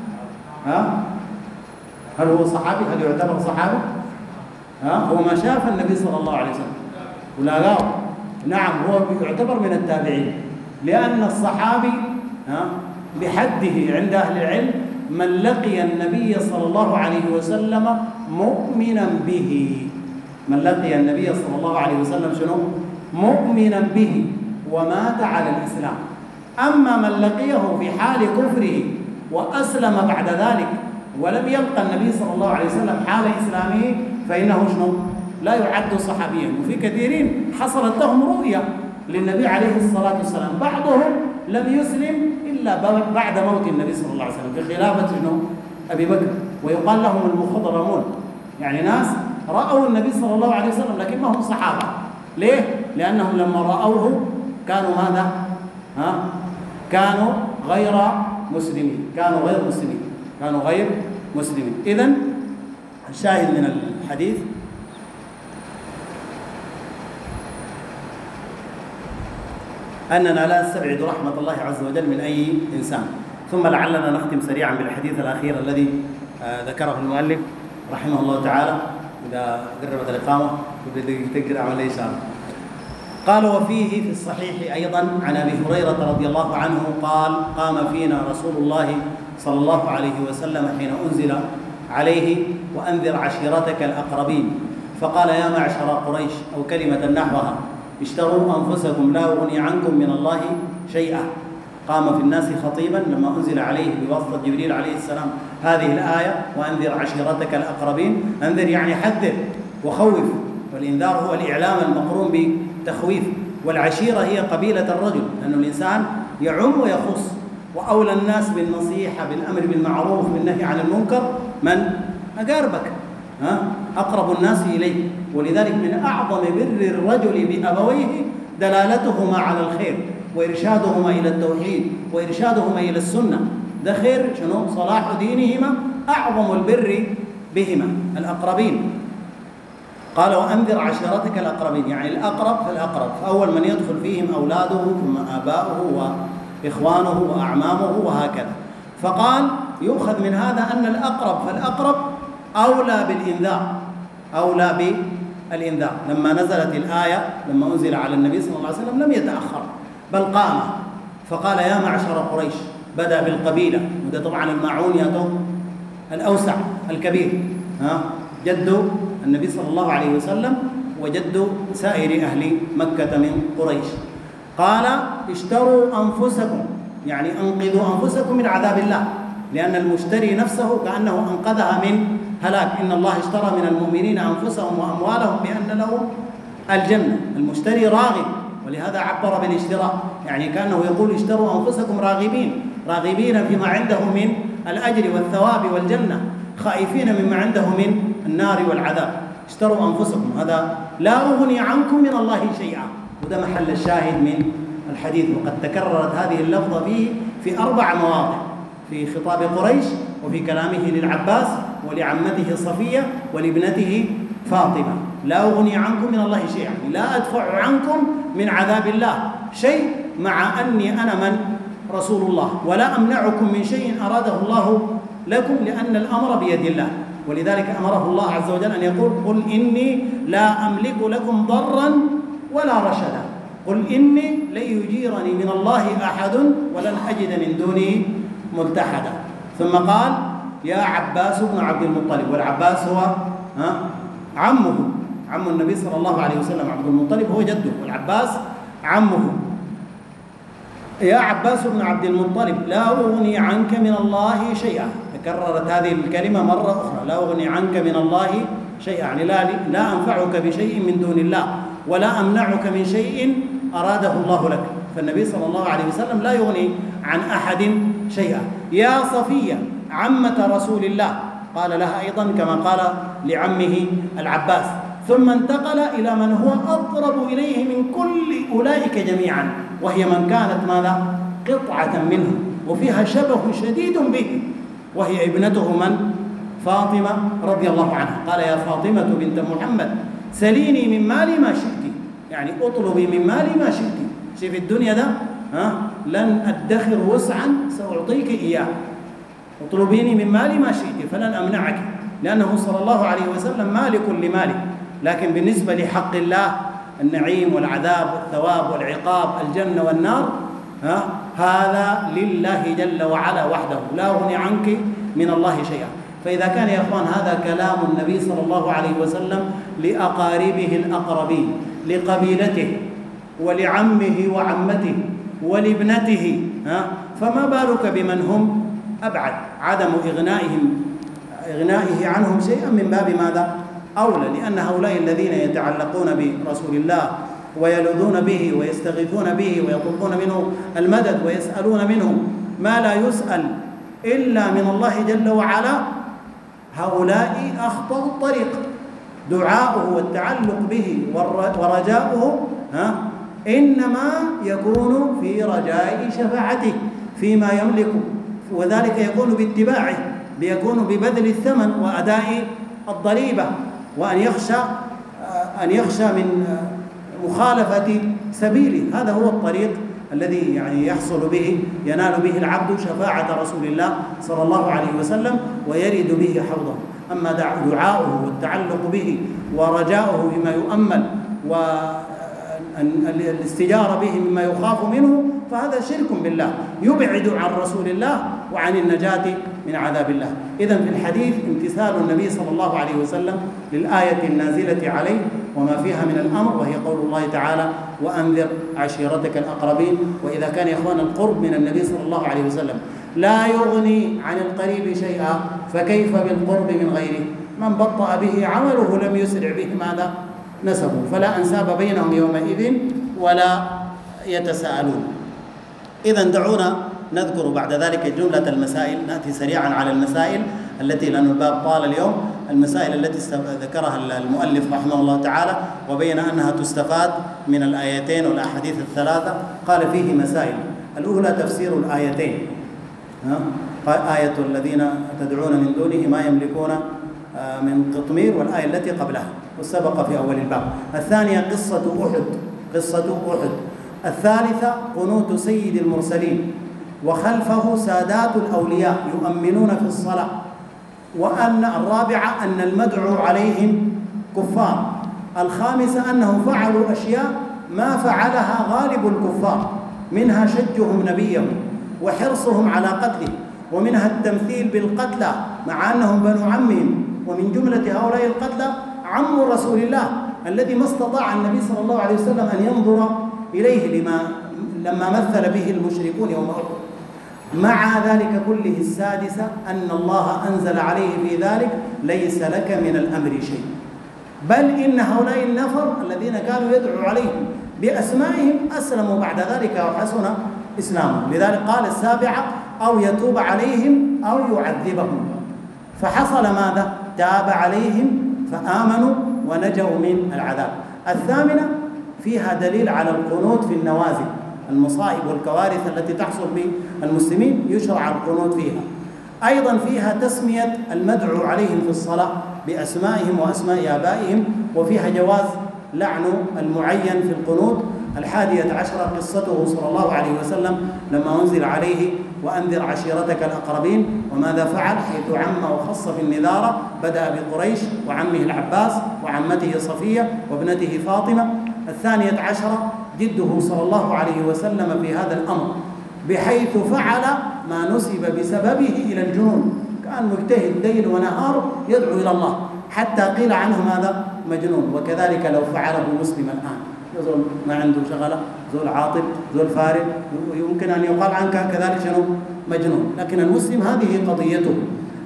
هل هو صحابي؟ هل يعتبر صحابي؟ هو ما شاف النبي صلى الله عليه وسلم ولاقاه. نعم، هو يعتبر من التابعين، لأن الصحابي بحده عند أهل العلم من لقي النبي صلى الله عليه وسلم مؤمنا به، من لقي النبي صلى الله عليه وسلم شنو؟ مؤمنا به ومات على الإسلام. أما من لقيه في حال كفره وأسلم بعد ذلك ولم يلقى النبي صلى الله عليه وسلم حال إسلامه فإنه شنو؟ لا يعد صحابيا. وفي كثيرين حصلت لهم رؤيا للنبي عليه الصلاة والسلام، بعضهم لم يسلم إلا بعد موت النبي صلى الله عليه وسلم في خلافة شنو؟ أبي بكر، ويقال لهم المخضرمون، يعني ناس رأوا النبي صلى الله عليه وسلم لكن ما هم صحابة. ليه؟ لأنهم لما رأوه كانوا ماذا؟ كانوا غير مسلمين، كانوا غير مسلمين. إذن الشاهد من الحديث أننا لا نستبعد رحمة الله عز وجل من أي إنسان. ثم لعلنا نختم سريعا بالحديث الأخير الذي ذكره المؤلف رحمه الله تعالى، إذا قربت الإقامة تقدر أعمل إن شاء الله. قال: وفيه في الصحيح أيضا عن أبي هريرة رضي الله عنه قال: قام فينا رسول الله صلى الله عليه وسلم حين أنزل عليه: وأنذر عشيرتك الأقربين، فقال: يا معشر قريش، أو كلمة نحوها: اشتروا أنفسكم لا أغني عنكم من الله شيئا. قام في الناس خطيبا لما أنزل عليه بواسطة جبريل عليه السلام هذه الآية: وأنذر عشيرتك الأقربين. أنذر يعني حذر وخوف، والإنذار هو الإعلام المقرون بتخويف. والعشيرة هي قبيلة الرجل، لأن الإنسان يعم ويخص، وأولى الناس بالنصيحة بالأمر بالمعروف بالنهي عن المنكر من؟ أقاربك، أقرب الناس إليه. ولذلك من أعظم بر الرجل بأبويه دلالتهما على الخير وإرشادهما إلى التوحيد وإرشادهما إلى السنة. ده خير شنو؟ صلاح دينهما أعظم البر بهما الأقربين. قال: وأنذر عشيرتك الأقربين، يعني الأقرب فالأقرب، فأول من يدخل فيهم أولاده ثم آباؤه وإخوانه وأعمامه وهكذا. فقال: يؤخذ من هذا أن الأقرب فالأقرب أولى بالإنذار. لما نزلت الآية، لما أنزل على النبي صلى الله عليه وسلم لم يتأخر بل قام فقال: يا معشر قريش، بدأ بالقبيلة، وده طبعا الماعون يأتون الأوسع الكبير، جد النبي صلى الله عليه وسلم وجد سائر أهل مكة من قريش. قال اشتروا أنفسكم، يعني أنقذوا أنفسكم من عذاب الله، لأن المشتري نفسه كأنه أنقذها من هلاك. إن الله اشترى من المؤمنين أنفسهم وأموالهم بأن لهم الجنة. المشتري راغب، ولهذا عبر بالاشتراء، يعني كأنه يقول اشتروا أنفسكم راغبين فيما عنده من الأجر والثواب والجنة، خائفين مما عنده من النار والعذاب. اشتروا أنفسكم، هذا لا أغني عنكم من الله شيئا، وده محل الشاهد من الحديث. وقد تكررت هذه اللفظة فيه في 4 مواضع، في خطاب قريش، وفي كلامه للعباس ولعمته صفية ولابنته فاطمة. لا أغني عنكم من الله شيئا، لا أدفع عنكم من عذاب الله شيء، مع أني أنا من رسول الله، ولا أمنعكم من شيء أراده الله لكم، لأن الأمر بيد الله. ولذلك أمره الله عز وجل أن يقول قل إني لا أملك لكم ضرا ولا رشدا، قل إني لن يجيرني من الله أحد ولن أجد من دونه ملتحدا. ثم قال يا عباس بن عبد المطلب، والعباس هو عمه، عم النبي صلى الله عليه وسلم. عبد المطلب هو جده، والعباس عمه. يا عباس بن عبد المطلب لا أغني عنك من الله شيئا. تكررت هذه الكلمة مرة أخرى، لا أغني عنك من الله شيئا، يعني لا أنفعك بشيء من دون الله، ولا أمنعك من شيء أراده الله لك. فالنبي صلى الله عليه وسلم لا يغني عن أحد شيئا. يا صفية عمة رسول الله، قال لها أيضا كما قال لعمه العباس. ثم انتقل إلى من هو أقرب إليه من كل أولئك جميعا، وهي من كانت ماذا؟ قطعة منه، وفيها شبه شديد به، وهي ابنته من؟ فاطمة رضي الله عنها. قال يا فاطمة بنت محمد سليني من مالي ما شئت، يعني اطلبي من مالي ما شئت. شوف الدنيا ده، لن أدخر وسعا سأعطيك إياه، اطلبيني من مالي ما شئت فلن أمنعك، لأنه صلى الله عليه وسلم مالك لمالك. لكن بالنسبة لحق الله، النعيم والعذاب والثواب والعقاب، الجنة والنار، هذا لله جل وعلا وحده، لا أغني عنك من الله شيئا. فإذا كان يا أخوان هذا كلام النبي صلى الله عليه وسلم لأقاربه الأقربين، لقبيلته ولعمه وعمته ولابنته، فما بالك بمن هم أبعد؟ عدم إغنائه عنهم شيئا من باب ماذا؟ أولى، لأن هؤلاء الذين يتعلقون برسول الله ويلوذون به ويستغيثون به ويطلبون منه المدد ويسألون منه ما لا يسأل إلا من الله جل وعلا، هؤلاء أخطأوا الطريق. دعاؤه والتعلق به ورجاؤه إنما يكون في رجاء شفاعته فيما يملك، وذلك يكون باتباعه، ليكون ببذل الثمن وأداء الضريبة، وأن يخشى من مخالفة سبيله. هذا هو الطريق الذي يعني يحصل به، ينال به العبد شفاعة رسول الله صلى الله عليه وسلم ويرد به حوضه. أما دعاؤه والتعلق به ورجاؤه بما يؤمل والاستجارة به مما يخاف منه، فهذا شرك بالله يبعد عن رسول الله وعن النجاة من عذاب الله. إذن في الحديث امتثال النبي صلى الله عليه وسلم للآية النازلة عليه وما فيها من الأمر، وهي قول الله تعالى وأنذر عشيرتك الأقربين. وإذا كان يا إخوان القرب من النبي صلى الله عليه وسلم لا يغني عن القريب شيئا، فكيف بالقرب من غيره؟ من بطأ به عمله لم يسرع به ماذا؟ نسبه، فلا أنساب بينهم يومئذ ولا يتساءلون. إذن دعونا نذكر بعد ذلك جملة المسائل، نأتي سريعا على المسائل التي، لأن الباب طال اليوم، المسائل التي ذكرها المؤلف رحمه الله تعالى وبين أنها تستفاد من الآيتين والأحاديث الثلاثة. قال فيه مسائل: الأولى تفسير الآيتين، آية الذين تدعون من دونه ما يملكون من قطمير، والآية التي قبلها وسبق في أول الباب. الثانية قصة أحد. الثالثة قنوت سيد المرسلين، وخلفه سادات الأولياء يؤمنون في الصلاة. وأن الرابعة أن المدعو عليهم كفار. الخامسة أنهم فعلوا أشياء ما فعلها غالب الكفار، منها شجهم نبيهم وحرصهم على قتله، ومنها التمثيل بالقتلى مع أنهم بنو عمهم ومن جملة هؤلاء القتلى عم رسول الله الذي ما استطاع النبي صلى الله عليه وسلم أن ينظر إليه لما مثل به المشركون يوم أحد. مع ذلك كله السادسة أن الله أنزل عليه في ذلك ليس لك من الأمر شيء، بل إن هؤلاء النفر الذين كانوا يدعو عليهم بأسمائهم أسلموا بعد ذلك وحسن إسلامهم. لذلك قال السابعة أو يتوب عليهم أو يعذبهم، فحصل ماذا؟ تاب عليهم فآمنوا ونجوا من العذاب. الثامنة فيها دليل على القنوت في النوازل، المصائب والكوارث التي تحصل بالمسلمين يشرع القنوت فيها. أيضا فيها تسمية المدعو عليهم في الصلاة بأسمائهم وأسماء آبائهم، وفيها جواز لعن المعين في القنوت. 11 قصته صلى الله عليه وسلم لما أنزل عليه وأنذر عشيرتك الأقربين، وماذا فعل حيث عم وخص في النذارة، بدأ بقريش وعمه العباس وعمته صفية وابنته فاطمة. 12 جده صلى الله عليه وسلم في هذا الأمر، بحيث فعل ما نسب بسببه إلى الجنون، كان مجتهد ليل ونهار يدعو إلى الله حتى قيل عنه ماذا؟ مجنون. وكذلك لو فعله مسلم الآن، زول ما عنده شغلة، زول عاطل، زول فارغ، يمكن أن يقال عنك كذلك شنو؟ مجنون. لكن المسلم هذه قضيته.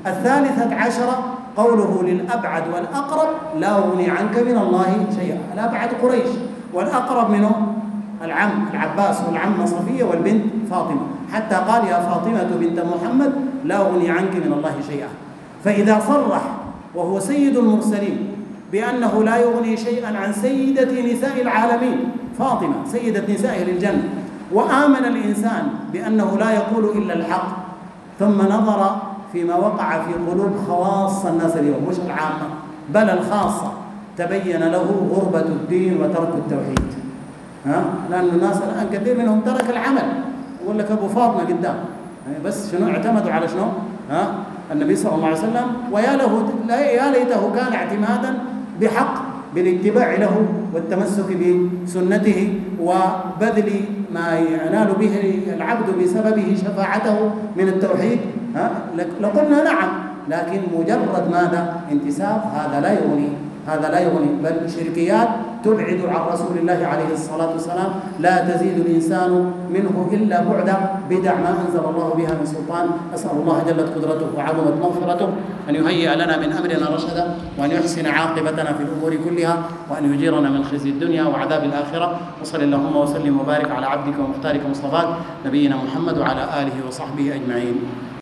13 قوله للأبعد والأقرب لا أغني عنك من الله شيئا. الأبعد قريش، والأقرب منه العم العباس والعمة صفية والبنت فاطمة، حتى قال يا فاطمة بنت محمد لا أغني عنك من الله شيئا. فإذا صرح وهو سيد المرسلين بأنه لا يغني شيئا عن سيدة نساء العالمين فاطمة سيدة نسائه للجنة، وآمن الإنسان بأنه لا يقول إلا الحق، ثم نظر فيما وقع في قلوب خواص الناس اليوم، مش العامة بل الخاصة، تبين له غربة الدين وترك التوحيد. لأن الناس الآن كثير منهم ترك العمل، يقول لك أبو فاطمة قدام، بس شنو اعتمدوا على شنو؟ النبي صلى الله عليه وسلم، يا ليته كان اعتمادا بحق بالاتباع له والتمسك بسنته وبذل ما ينال به العبد بسببه شفاعته من التوحيد، لقلنا نعم، لكن مجرد ماذا؟ انتساب، هذا لا يغني، بل شركيات تبعد عن رسول الله عليه الصلاة والسلام، لا تزيد الإنسان منه إلا بعدا، بدع ما أنزل الله بها من سلطان. أسأل الله جلت قدرته وعظمت مغفرته أن يهيئ لنا من أمرنا رشدا، وأن يحسن عاقبتنا في الأمور كلها، وأن يجيرنا من خزي الدنيا وعذاب الآخرة. وصل اللهم وسلم وبارك على عبدك ومختارك مصطفاك نبينا محمد وعلى آله وصحبه أجمعين.